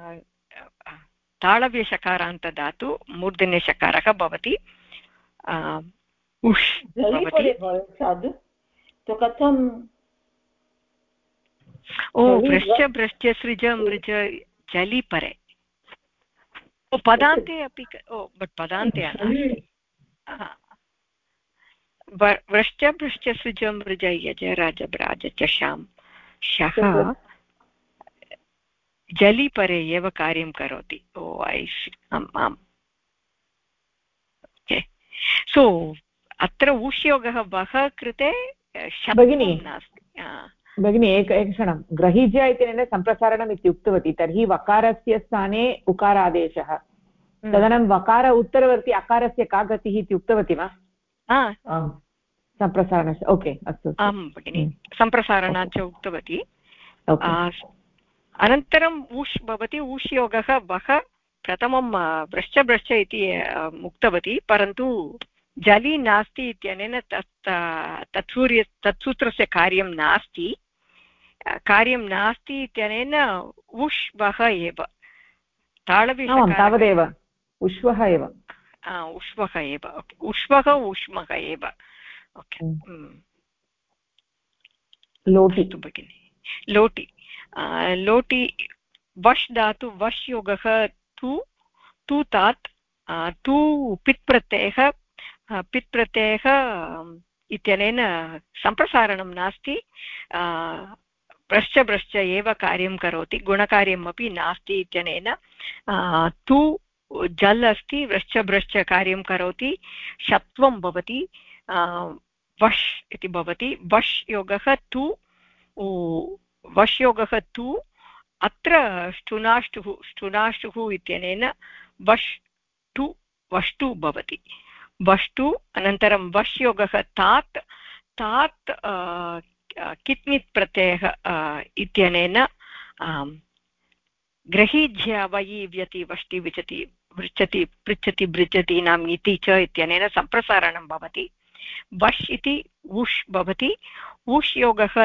ताळव्यशकारान्तधातु मूर्धन्यशकारः भवति उष् भवति साधु तो कथं भ्रश्च भ्रश्च सृज मृज जलि परे पदान्ते अपि बट् पदान्ते व्रश्च भ्रश्च सृज मृज यज राज ब्राज चषां शः जलि परे एव कार्यं करोति आम् सो अत्र उष्योगः वः कृते भगिनी नास्ति भगिनी एकक्षणं ग्रहीज्य इत्यनेन सम्प्रसारणम् इति उक्तवती तर्हि वकारस्य स्थाने उकारादेशः तदनं वकार उत्तरवर्ति अकारस्य का गतिः इति उक्तवती वा सम्प्रसारणस्य ओके अस्तु आं भगिनि सम्प्रसारणात् च उक्तवती अनन्तरम् उष् भवति उष् योगः वः प्रथमं भ्रश्च भ्रश्च इति उक्तवती परन्तु जलि नास्ति इत्यनेन तत्सूत्रस्य कार्यं नास्ति इत्यनेन उष् वः एव तावदेव उष्वः एव उष्वः उष्मः एव ओके लोटि भगिनि लोटि वश् धातु वश् योगः तु तात् तु पित्प्रत्ययः इत्यनेन सम्प्रसारणं नास्ति भ्रश्च भ्रश्च एव कार्यं करोति गुणकार्यम् अपि नास्ति इत्यनेन तु जल् अस्ति व्रश्च भ्रश्च कार्यं करोति षत्वं भवति वश् इति भवति वश् योगः तु अत्र ष्टुनाष्टुः इत्यनेन वष्टु भवति वष्टु अनन्तरं वश् योगः तात् कित्नित् प्रत्ययः इत्यनेन ग्रहीज्य वयि व्यति वष्टि विचति पृच्छति पृच्छति बृच्छति नाम इति च इत्यनेन सम्प्रसारणं भवति वश् इति उष् भवति उष् योगः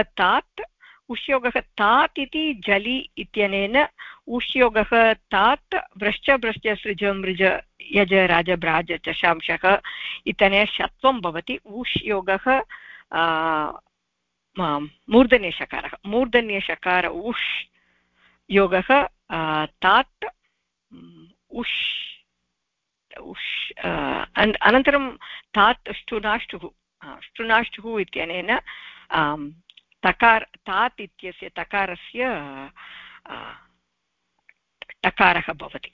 तात् इति जलि इत्यनेन उष् योगः तात् भ्रश्च भ्रश्च सृज मृज यज राज ब्राज चषांशः इत्यनेन षत्वं भवति उष् योगः मूर्धन्यशकार उष् योगः तात् उष् अनन्तरं तात् ष्टुनाष्टुः इत्यनेन तात् इत्यस्य तकारस्य टकारः भवति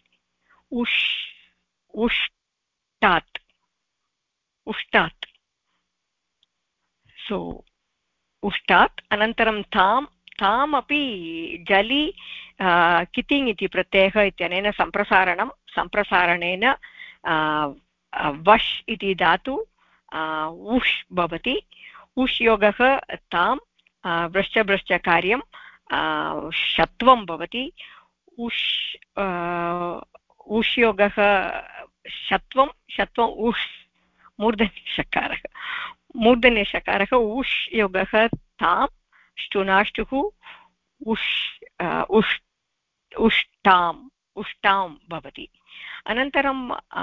उष्टात् सो उष्टात् अनन्तरं ताम् अपि जलि कितिङ् इति प्रत्ययः इत्यनेन सम्प्रसारणेन वश् इति धातु उष् भवति उष् योगः तां भ्रश्च भ्रश्च कार्यं षत्वं भवति उष् योगः षत्वं उष् मूर्धन्यशकारः उष् योगः तां ष्टुनाष्टुः उष्टां भवति अनन्तरं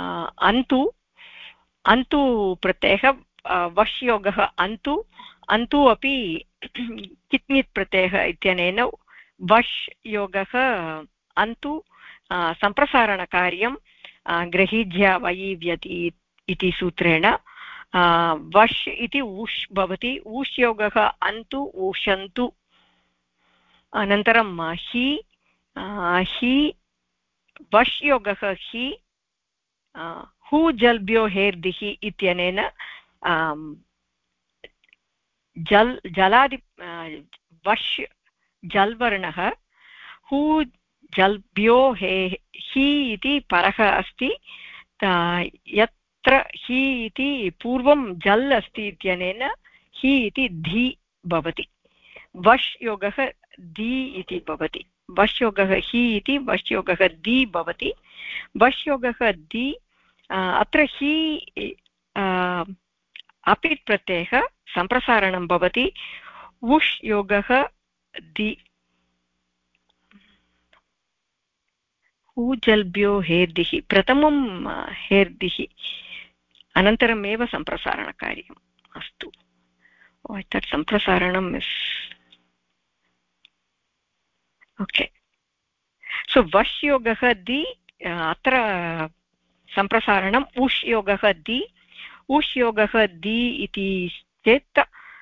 अन्तु प्रत्ययः वश् योगः अन्तु अपि कित्नित् प्रत्ययः इत्यनेन वश् योगः अन्तु सम्प्रसारणकार्यं ग्रहीज्य वयि व्यति इति सूत्रेण वश् इति उष् भवति उष् योगः अन्तु उषन्तु अनन्तरं हि वश् योगः हि हु जल्भ्यो हेर्दिः इत्यनेन जलादि वश् जल्वर्णः हु जल्भ्यो हि इति परः अस्ति यत् अत्र हि इति पूर्वं जल् अस्ति इत्यनेन हि इति धी भवति वश् योगः दी इति भवति वश् योगः हि इति वश् योगः दी भवति वश् योगः दी अत्र हि अपित् प्रत्ययः सम्प्रसारणं भवति उष् योगः दि ऊजल्भ्यो हेर्दिः प्रथमं हेर्दिः अनन्तरमेव सम्प्रसारणकार्यम् अस्तु तत् सम्प्रसारणम् ओके सो वश् योगः दि अत्र सम्प्रसारणम् उष् योगः दि उष् योगः दि इति चेत्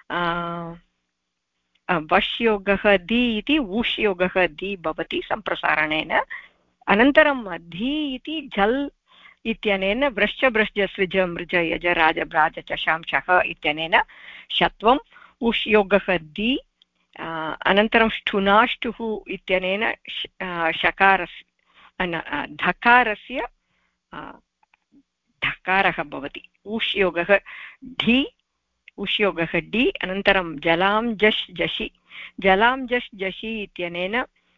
वश् योगः दि इति उष् योगः दि भवति सम्प्रसारणेन अनन्तरं धी इति जल् इत्यनेन वृश्च भृश्च सृज मृज यज राज भ्राज चशांशः इत्यनेन षत्वम् उष् योगः दि अनन्तरं ष्ठुनाष्टुः इत्यनेन शकारस्य धकारस्य ढकारः भवति उष् योगः ढि उष् योगः डि अनन्तरं जलां जश् जषि जलां जश् जषि इत्यनेन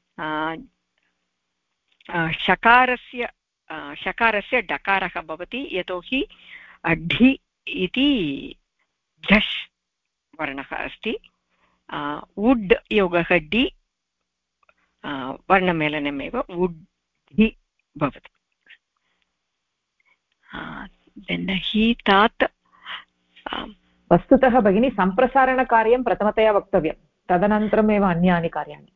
शकारस्य डकारः भवति यतोहि ढि इति झष् वर्णः अस्ति उड् योगः डि वर्णमेलनमेव उड् ढि भवति हि तात् वस्तुतः भगिनी सम्प्रसारणकार्यं प्रथमतया वक्तव्यं तदनन्तरमेव अन्यानि कार्याणि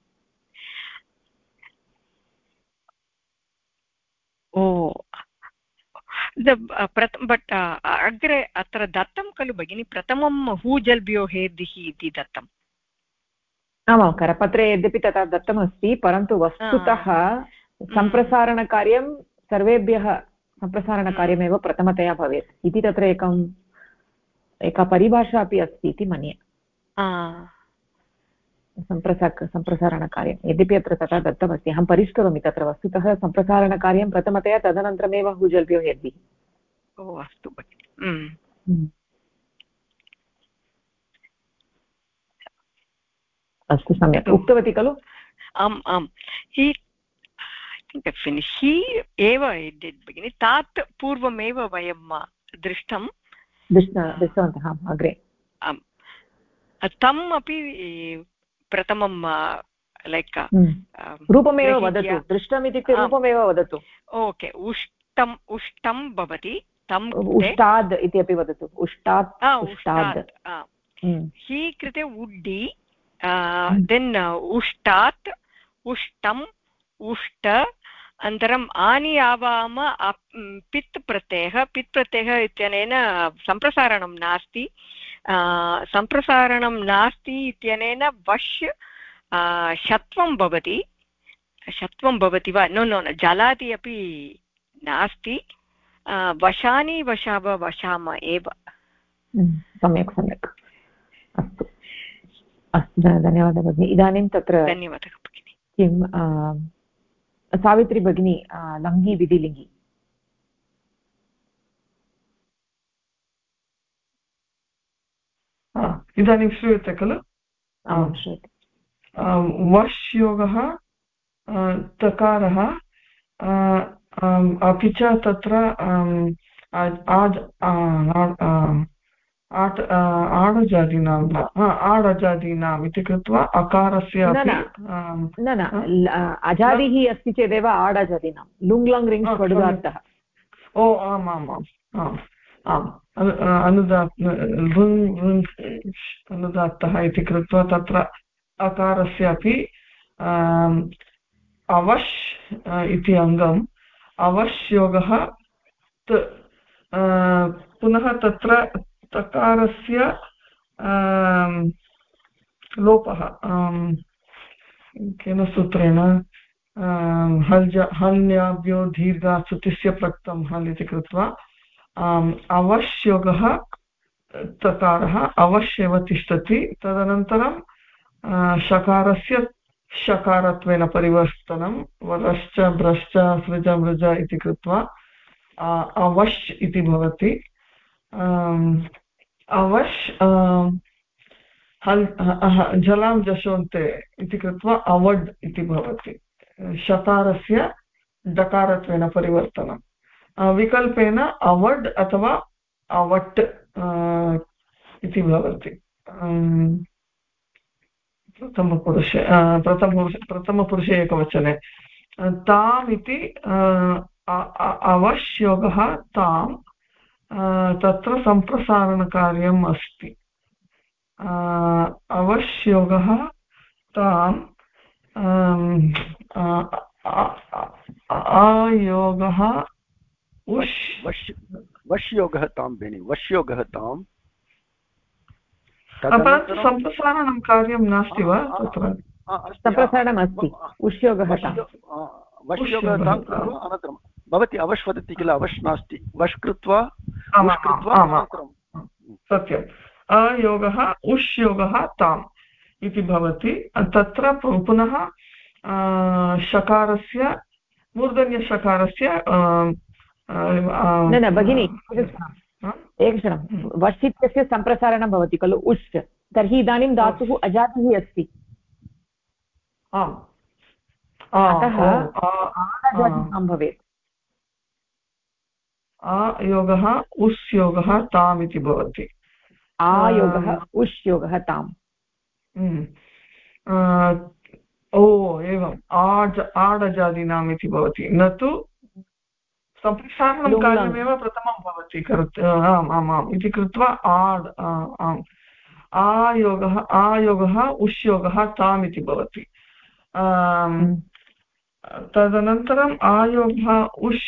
बट् अग्रे अत्र दत्तं खलु भगिनी प्रथमं हूजल्भ्यो हेर्दिः इति दत्तम् आमां करपत्रे यद्यपि तथा दत्तमस्ति परन्तु वस्तुतः सम्प्रसारणकार्यं सर्वेभ्यः सम्प्रसारणकार्यमेव प्रथमतया भवेत् इति तत्र एका परिभाषा अपि अस्ति इति मन्ये सम्प्रसारणकार्यं यद्यपि अत्र तथा दत्तमस्ति अहं परिष्करोमि तत्र वस्तुतः सम्प्रसारणकार्यं प्रथमतया तदनन्तरमेव हूजल्भ्यो हेर्दिः ओ अस्तु भगिनि अस्तु सम्यक् उक्तवती खलु आम् आम् हि फिनिश् हि एव भगिनि तात् पूर्वमेव वयं दृष्टवन्तः अग्रे तम् अपि प्रथमं लैक् रूपमेव वदतु दृष्टम् इत्युक्ते रूपमेव वदतु ओके उष्टं भवति तम् उष्टाद् इति अपि वदतु उष्टात् हि कृते उड्डि देन् उष्टात् उष्टम् उष्ट अनन्तरम् आनि आवाम पित् प्रत्ययः इत्यनेन सम्प्रसारणं नास्ति सम्प्रसारणं नास्ति इत्यनेन वश् षत्वं भवति वा नो जलादि अपि नास्ति वशानि वशाव वशाम एव सम्यक् अस्तु अस्तु धन्यवादः भगिनि इदानीं तत्र धन्यवादः भगिनि किं सावित्री भगिनी लङ्गी विधिलिङ्गि इदानीं श्रूयते खलु आं श्रूयते वश् योगः तकारः अपि च तत्र आडजादीनाम् इति कृत्वा अकारस्य न अजादिः अस्ति चेदेव आडजादीनां लुङ् लङ् रिङ् पडुदात्तः ओ आम् अनुदात्तः इति कृत्वा तत्र अकारस्य अपि अवश् इति अङ्गम् अवश् योगः पुनः तत्र तकारस्य लोपः केन सूत्रेण हल्याभ्यो दीर्घाच्युतिस्य प्रक्तं हल् इति कृत्वा अवश् योगः तकारः अवश् एव तिष्ठति तदनन्तरं शकारस्य शकारत्वेन परिवर्तनं वरश्च भ्रश्च सृज मृज इति कृत्वा अवश् इति भवति। अवश् जलां जशोन्ते इति कृत्वा अवड् इति भवति। शकारस्य डकारत्वेन परिवर्तनं। विकल्पेन अवड् अथवा अवट् इति भवति। प्रथमपुरुषे एकवचने ताम् इति अवश्योगः ताम् तत्र सम्प्रसारणकार्यम् अस्ति। अवश्योगः ताम् अयोगः वश्योगः तां भगिनि वश्योगः ताम् परन्तु सम्प्रसारणं कार्यं नास्ति वा तत्र? सम्प्रसारणम् अस्ति। उष्योगः वश्योगः तां कृत्वा अनन्तरं भवती अवश् वदति किल अवश् नास्ति वश् कृत्वा सत्यम्। अयोगः उष्योगः ताम् इति भवति। तत्र पुनः शकारस्य मूर्धन्यशकारस्य न भगिनि एकक्षणं वश् इत्यस्य सम्प्रसारणं भवति खलु उष् तर्हि इदानीं धातुः अजातिः अस्ति अतः आजातिः भवेत्। आयोगः उष्योगः ताम् इति भवति। आयोगः उष्योगः ताम्। एवम् आडजादीनाम् इति भवति न तु सम्प्रसारणं कार्यमेव प्रथमं भवति आम् आम् आम् इति कृत्वा आम् आयोगः उष्योगः ताम् इति भवति। तदनन्तरम् आयोगः उष्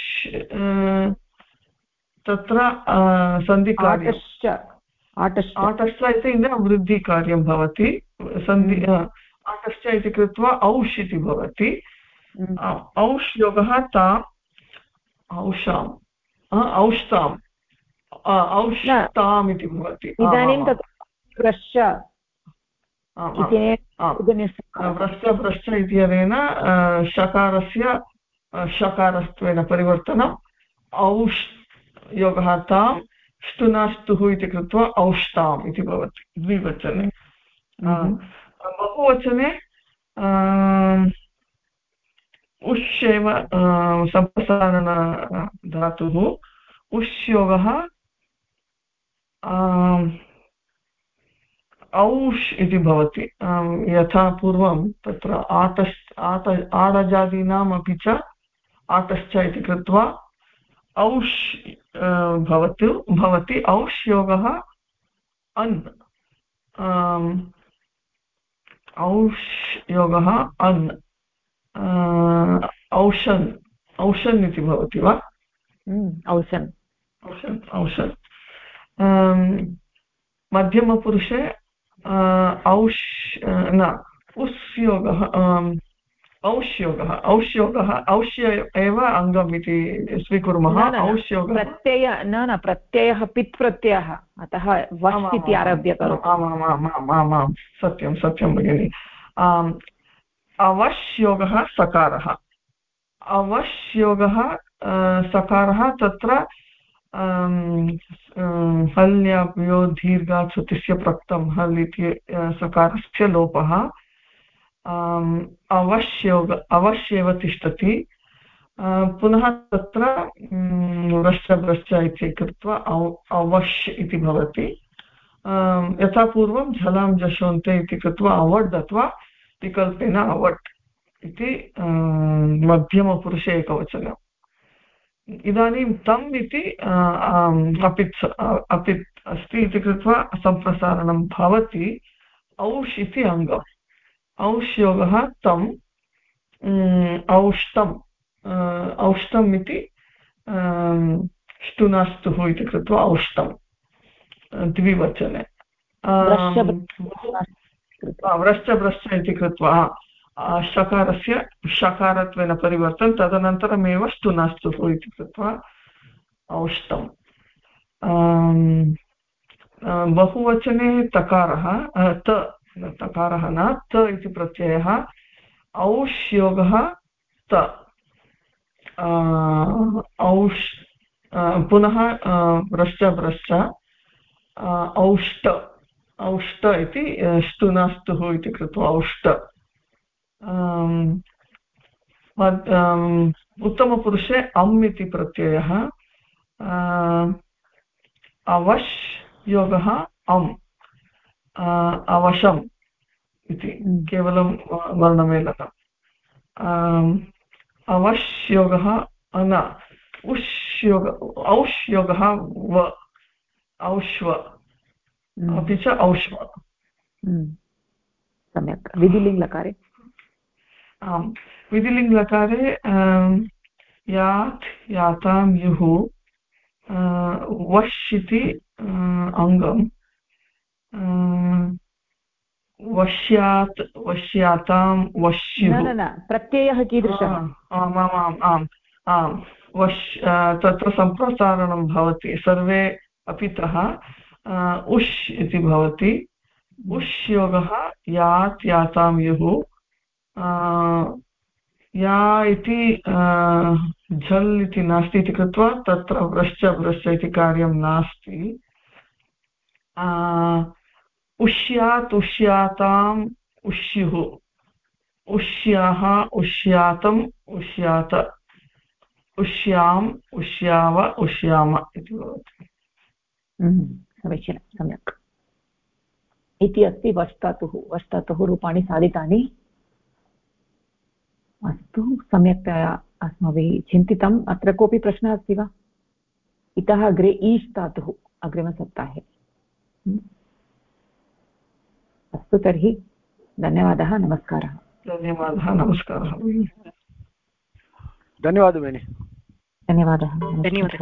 तत्र सन्धिकार्यम् आटश्च इति वृद्धिकार्यं भवति। सन्धि आटश्च इति कृत्वा औष् इति भवति। औष् योगः ताम् औषाम् औष्ताम् औष्ताम् इति भवति। इदानीं तत् व्रश्च इत्यनेन शकारस्य शकारत्वेन परिवर्तनम् औष् योगः ताम् ष्टुनाष्टुः इति कृत्वा औष्ताम् इति भवति द्विवचने। बहुवचने उष्येव सम्प्रसारण धातुः उष्योगः औष् इति भवति। यथा पूर्वं तत्र आडजादीनाम् अपि च आटश्च इति कृत्वा औष् भवति औष् योगः अन् औष् योगः अन् औषन् औषन् इति भवति वा? औषन् औषन् औषन्। मध्यमपुरुषे औष् न उष्योगः औष्योगः औष्य एव अङ्गम् इति स्वीकुर्मः। औष्योगः प्रत्ययः पित् प्रत्ययः अतः वश् इति आरभ्य करोतु। आमामामामामाम् सत्यं सत्यं भगिनि। अवश्योगः सकारः अवश्योगः सकारः तत्र हल्याभ्यो दीर्घाच्युतिस्य प्रक्तं हल् इति सकारस्य लोपः अवश्येव तिष्ठति। पुनः तत्र व्रश्च इति कृत्वा अवश् इति भवति। यथा पूर्वं झलां जशोन्ते इति कृत्वा अवड् अथवा विकल्पेन अवट् इति मध्यमपुरुषे एकवचनम्। इदानीं तम् इति अपित् अस्ति इति कृत्वा सम्प्रसारणं भवति। औष् इति अङ्गम् औष्योगः तम् औष्टम् इति ष्टुनाष्टुः इति कृत्वा औष्टम् द्विवचने। व्रश्च इति कृत्वा शकारस्य शकारत्वेन परिवर्तनं तदनन्तरमेव ष्टुनाष्टुः इति कृत्वा औष्टम्। बहुवचने तकारः तकारः न त इति प्रत्ययः औष्योगः त औष् पुनः व्रश्च व्रश्च औष्ट औष्ट इति ष्टुनास्तुः इति कृत्वा औष्ट उत्तमपुरुषे अम् इति प्रत्ययः अवश् योगः अम् अवशम् इति केवलं वर्णमेलनम् अवश् योगः अन उष् योग औष् योगः व औष्व अपि च औष्व सम्यक् विधिलिङ्गलकारे आम् विधिलिङ्गलकारे यात् यातां युः वश् इति अङ्गम् वश्यात् वश्यातां वश्युः न प्रत्ययः कीदृशः आम् वश् तत्र सम्प्रसारणं भवति सर्वे अपितः उष् इति भवति उष् योगः यात् यातां युः या इति झल् इति नास्ति इति कृत्वा तत्र व्रश्च व्रश्च इति कार्यं नास्ति उष्यात् उष्याताम् उष्युः उष्याः उष्यातम् उष्यात उष्याम् उष्याव उष्याम इति भवति समीचीनं सम्यक् इति अस्ति वष्टातुः रूपाणि साधितानि अस्तु सम्यक्तया अस्माभिः चिन्तितम् अत्र कोऽपि प्रश्नः अस्ति वा इतः अग्रे ईश् धातुः अग्रिमसप्ताहे अस्तु तर्हि धन्यवादः नमस्कारः धन्यवादः भगिनि धन्यवादः